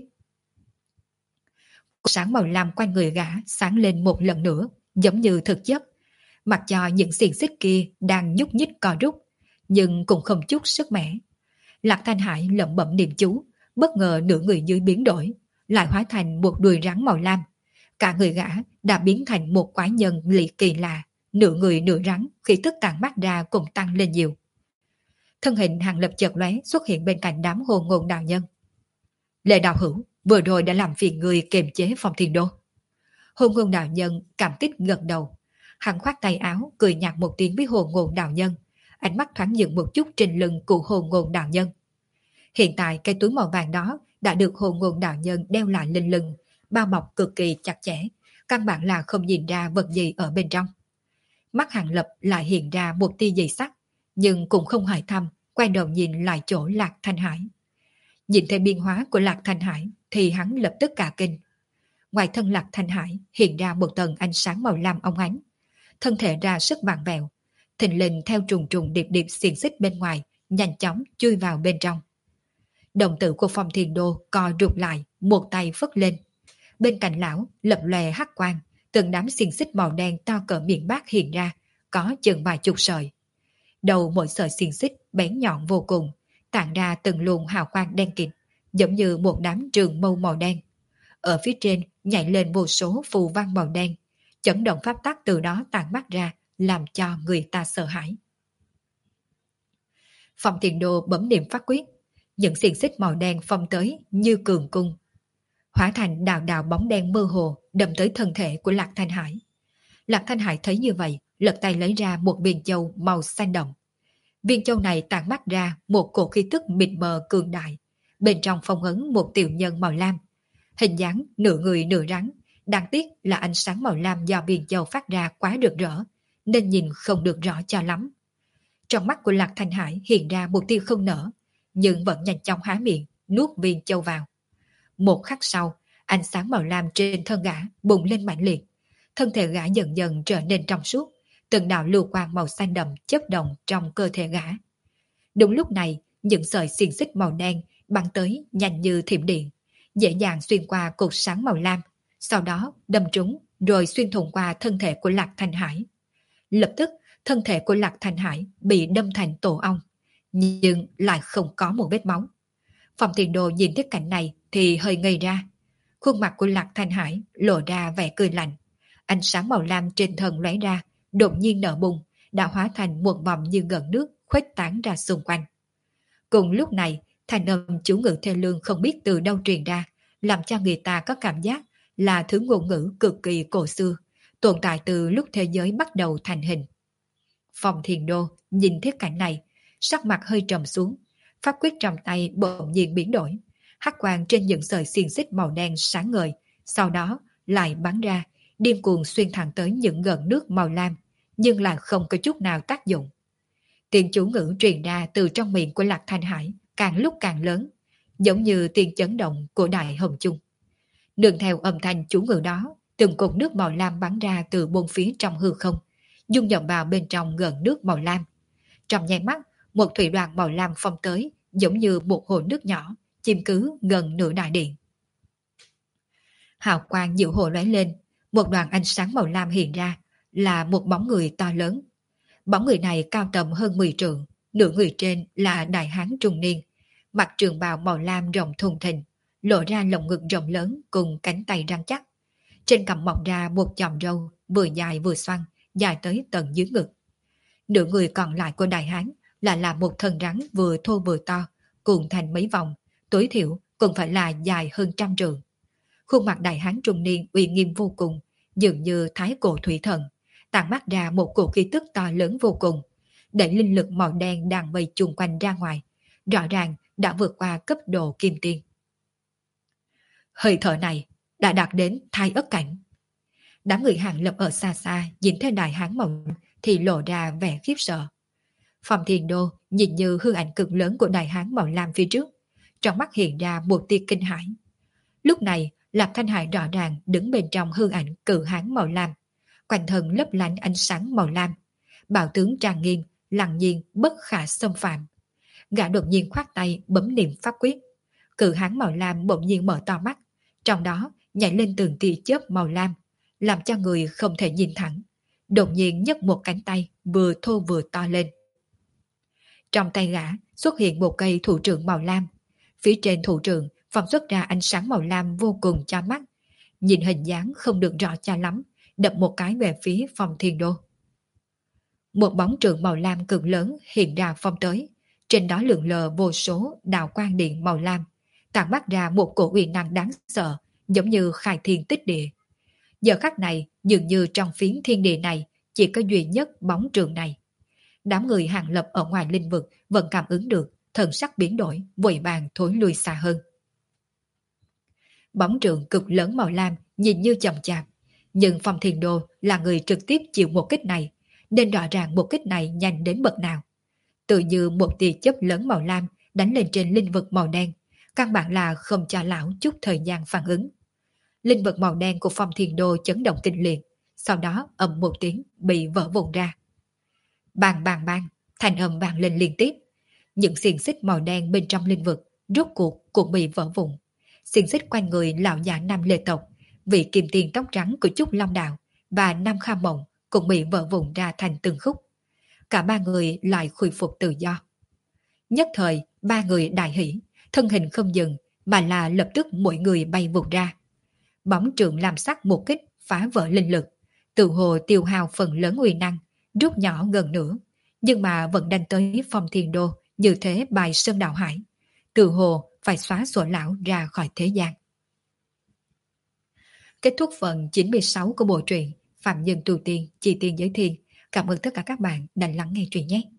Sáng màu lam quanh người gã sáng lên một lần nữa, giống như thực chất. Mặc cho những xiềng xích kia đang nhúc nhích co rút, nhưng cũng không chút sức mẻ. Lạc Thanh Hải lẩm bẩm niệm chú, bất ngờ nửa người dưới biến đổi, lại hóa thành một đuôi rắn màu lam. Cả người gã đã biến thành một quái nhân kỳ lạ, nửa người nửa rắn, khí tức tàn mắt ra cũng tăng lên nhiều. Thân hình Hàng Lập chợt lóe xuất hiện bên cạnh đám Hồ Ngôn đạo nhân. Lệ đạo hữu, vừa rồi đã làm phiền người kiềm chế Phong Thiên Đô. Hồ Ngôn đạo nhân cảm kích gật đầu. Hắn khoát tay áo, cười nhạt một tiếng với Hồ Ngôn đạo nhân, ánh mắt thoáng dừng một chút trên lưng của Hồ Ngôn đạo nhân. Hiện tại cây túi màu vàng đó đã được Hồ Ngôn đạo nhân đeo lại lên lưng, bao bọc cực kỳ chặt chẽ, căn bản là không nhìn ra vật gì ở bên trong. Mắt Hàng Lập lại hiện ra một tia dị sắc, nhưng cũng không hỏi thăm, quay đầu nhìn lại chỗ Lạc Thanh Hải. Nhìn thấy biến hóa của Lạc Thanh Hải thì hắn lập tức cả kinh. Ngoài thân Lạc Thanh Hải hiện ra một tầng ánh sáng màu lam óng ánh, thân thể ra sức vặn vẹo, thình lình theo trùng trùng điệp điệp xiềng xích bên ngoài, nhanh chóng chui vào bên trong. Đồng tử của Phong Thiên Đô co rụt lại, một tay phất lên. Bên cạnh lão lập lòe hắc quang, từng đám xiềng xích màu đen to cỡ miệng bát hiện ra, có chừng vài chục sợi. Đầu mỗi sợi xiềng xích bén nhọn vô cùng, tản ra từng luồng hào quang đen kịt, giống như một đám trường mâu màu đen. Ở phía trên nhảy lên vô số phù văn màu đen, chấn động pháp tắc từ đó tàn mắt ra, làm cho người ta sợ hãi. Phong Thiên Đô bấm niệm pháp quyết, những xiềng xích màu đen phong tới như cường cung, hóa thành đạo đạo bóng đen mơ hồ đâm tới thân thể của Lạc Thanh Hải. Lạc Thanh Hải thấy như vậy, lật tay lấy ra một viên châu màu xanh đậm. Viên châu này tản mắt ra một cổ khí tức mịt mờ cường đại, bên trong phong ấn một tiểu nhân màu lam, hình dáng nửa người nửa rắn. Đáng tiếc là ánh sáng màu lam do viên châu phát ra quá rực rỡ, nên nhìn không được rõ cho lắm. Trong mắt của Lạc Thanh Hải hiện ra một tia không nở, nhưng vẫn nhanh chóng há miệng, nuốt viên châu vào. Một khắc sau, ánh sáng màu lam trên thân gã bùng lên mạnh liệt, thân thể gã dần dần trở nên trong suốt, từng đạo lưu quang màu xanh đậm chớp động trong cơ thể gã. Đúng lúc này, những sợi xiềng xích màu đen bắn tới nhanh như thiểm điện, dễ dàng xuyên qua cột sáng màu lam, sau đó đâm trúng rồi xuyên thủng qua thân thể của Lạc Thanh Hải. Lập tức, thân thể của Lạc Thanh Hải bị đâm thành tổ ong, nhưng lại không có một vết máu. Phong Thiên Đô nhìn thấy cảnh này thì hơi ngây ra. Khuôn mặt của Lạc Thanh Hải lộ ra vẻ cười lạnh. Ánh sáng màu lam trên thân lóe ra, đột nhiên nở bùng, đã hóa thành một vòng như gần nước khuếch tán ra xung quanh. Cùng lúc này, thanh âm chú ngự thê lương không biết từ đâu truyền ra, làm cho người ta có cảm giác là thứ ngôn ngữ cực kỳ cổ xưa, tồn tại từ lúc thế giới bắt đầu thành hình. Phong Thiền Đô nhìn thiết cảnh này, sắc mặt hơi trầm xuống, pháp quyết trong tay bỗng nhiên biến đổi. Hắc quang trên những sợi xiềng xích màu đen sáng ngời, sau đó lại bắn ra, điên cuồng xuyên thẳng tới những gợn nước màu lam, nhưng lại không có chút nào tác dụng. Tiếng chú ngữ truyền ra từ trong miệng của Lạc Thanh Hải càng lúc càng lớn, giống như tiếng chấn động của Đại Hồng Chung. Nương theo âm thanh chú ngữ đó, từng cột nước màu lam bắn ra từ bốn phía trong hư không, dung nhập vào bên trong gợn nước màu lam. Trong nháy mắt, một thủy đoàn màu lam phong tới, giống như một hồ nước nhỏ, chiếm cứ gần nửa đại điện. Hào quang dịu hồ lóe lên, một đoàn ánh sáng màu lam hiện ra, là một bóng người to lớn. Bóng người này cao tầm hơn 10 trượng, nửa người trên là đại hán trung niên, mặc trường bào màu lam rộng thùng thình, lộ ra lồng ngực rộng lớn cùng cánh tay rắn chắc. Trên cằm mọc ra một chòm râu, vừa dài vừa xoăn, dài tới tận dưới ngực. Nửa người còn lại của đại hán là một thân rắn vừa thô vừa to, cuộn thành mấy vòng, tối thiểu cũng phải là dài hơn 100 trượng. Khuôn mặt đại hán trung niên uy nghiêm vô cùng, dường như thái cổ thủy thần, tản mắt ra một cổ khí tức to lớn vô cùng, đẩy linh lực màu đen đang vây chung quanh ra ngoài, rõ ràng đã vượt qua cấp độ kim tiên. Hơi thở này đã đạt đến thai ất cảnh. Đám người Hàng Lập ở xa xa nhìn thấy đại hán màu thì lộ ra vẻ khiếp sợ. Phong Thiền Đô nhìn như hư ảnh cực lớn của đại hán màu lam phía trước, trong mắt hiện ra một tia kinh hãi. Lúc này, Lạc Thanh Hải rõ ràng đứng bên trong hư ảnh cự hán màu lam, quanh thân lấp lánh ánh sáng màu lam, bảo tướng trang nghiêm, lặng nhiên bất khả xâm phạm. Gã đột nhiên khoát tay bấm niệm pháp quyết, cự hán màu lam bỗng nhiên mở to mắt, trong đó nhảy lên từng tia chớp màu lam, làm cho người không thể nhìn thẳng. Đột nhiên nhấc một cánh tay vừa thô vừa to lên. Trong tay gã xuất hiện một cây thủ trượng màu lam, phía trên thủ trượng phóng xuất ra ánh sáng màu lam vô cùng chói mắt, nhìn hình dáng không được rõ cho lắm, đập một cái về phía Phong Thiên Đô. Một bóng trượng màu lam cực lớn hiện ra phong tới, trên đó lượn lờ vô số đạo quang điện màu lam, tản mắt ra một cổ uy năng đáng sợ, giống như khai thiên tích địa. Giờ khắc này, dường như trong phiến thiên địa này chỉ có duy nhất bóng trượng này. Đám người Hàng Lập ở ngoài linh vực vẫn cảm ứng được, thần sắc biến đổi, vội vàng thối lui xa hơn. Bóng trượng cực lớn màu lam nhìn như chậm chạp, nhưng Phong Thiên Đô là người trực tiếp chịu một kích này, nên rõ ràng một kích này nhanh đến bậc nào. Tự như một tia chớp lớn màu lam đánh lên trên linh vực màu đen, căn bản là không cho lão chút thời gian phản ứng. Linh vực màu đen của Phong Thiên Đô chấn động kinh liệt, sau đó ầm một tiếng bị vỡ vụn ra. Bang bang bang, thanh âm vang lên liên tiếp. Những xiềng xích màu đen bên trong linh vực rốt cuộc cũng bị vỡ vụn. Xiềng xích quanh người lão già Nam Lê tộc, vị kim tiền tóc trắng của Trúc Long Đạo và Nam Kha Mộng cũng bị vỡ vụn ra thành từng khúc. Cả ba người lại khôi phục tự do. Nhất thời, ba người đại hỉ, thân hình không dừng mà là lập tức mỗi người bay vụt ra. Bóng trượng làm sắc một kích phá vỡ linh lực, tự hồ tiêu hao phần lớn uy năng, rút nhỏ gần nửa, nhưng mà vẫn đánh tới Phong Thiên Đô như thế bài sơn đạo hải, tự hồ phải xóa sổ lão ra khỏi thế gian. Kết thúc phần 96 của bộ truyện Phạm Nhân Tu Tiên, Chi Tiên Giới Thiên. Cảm ơn tất cả các bạn đã lắng nghe truyện nhé.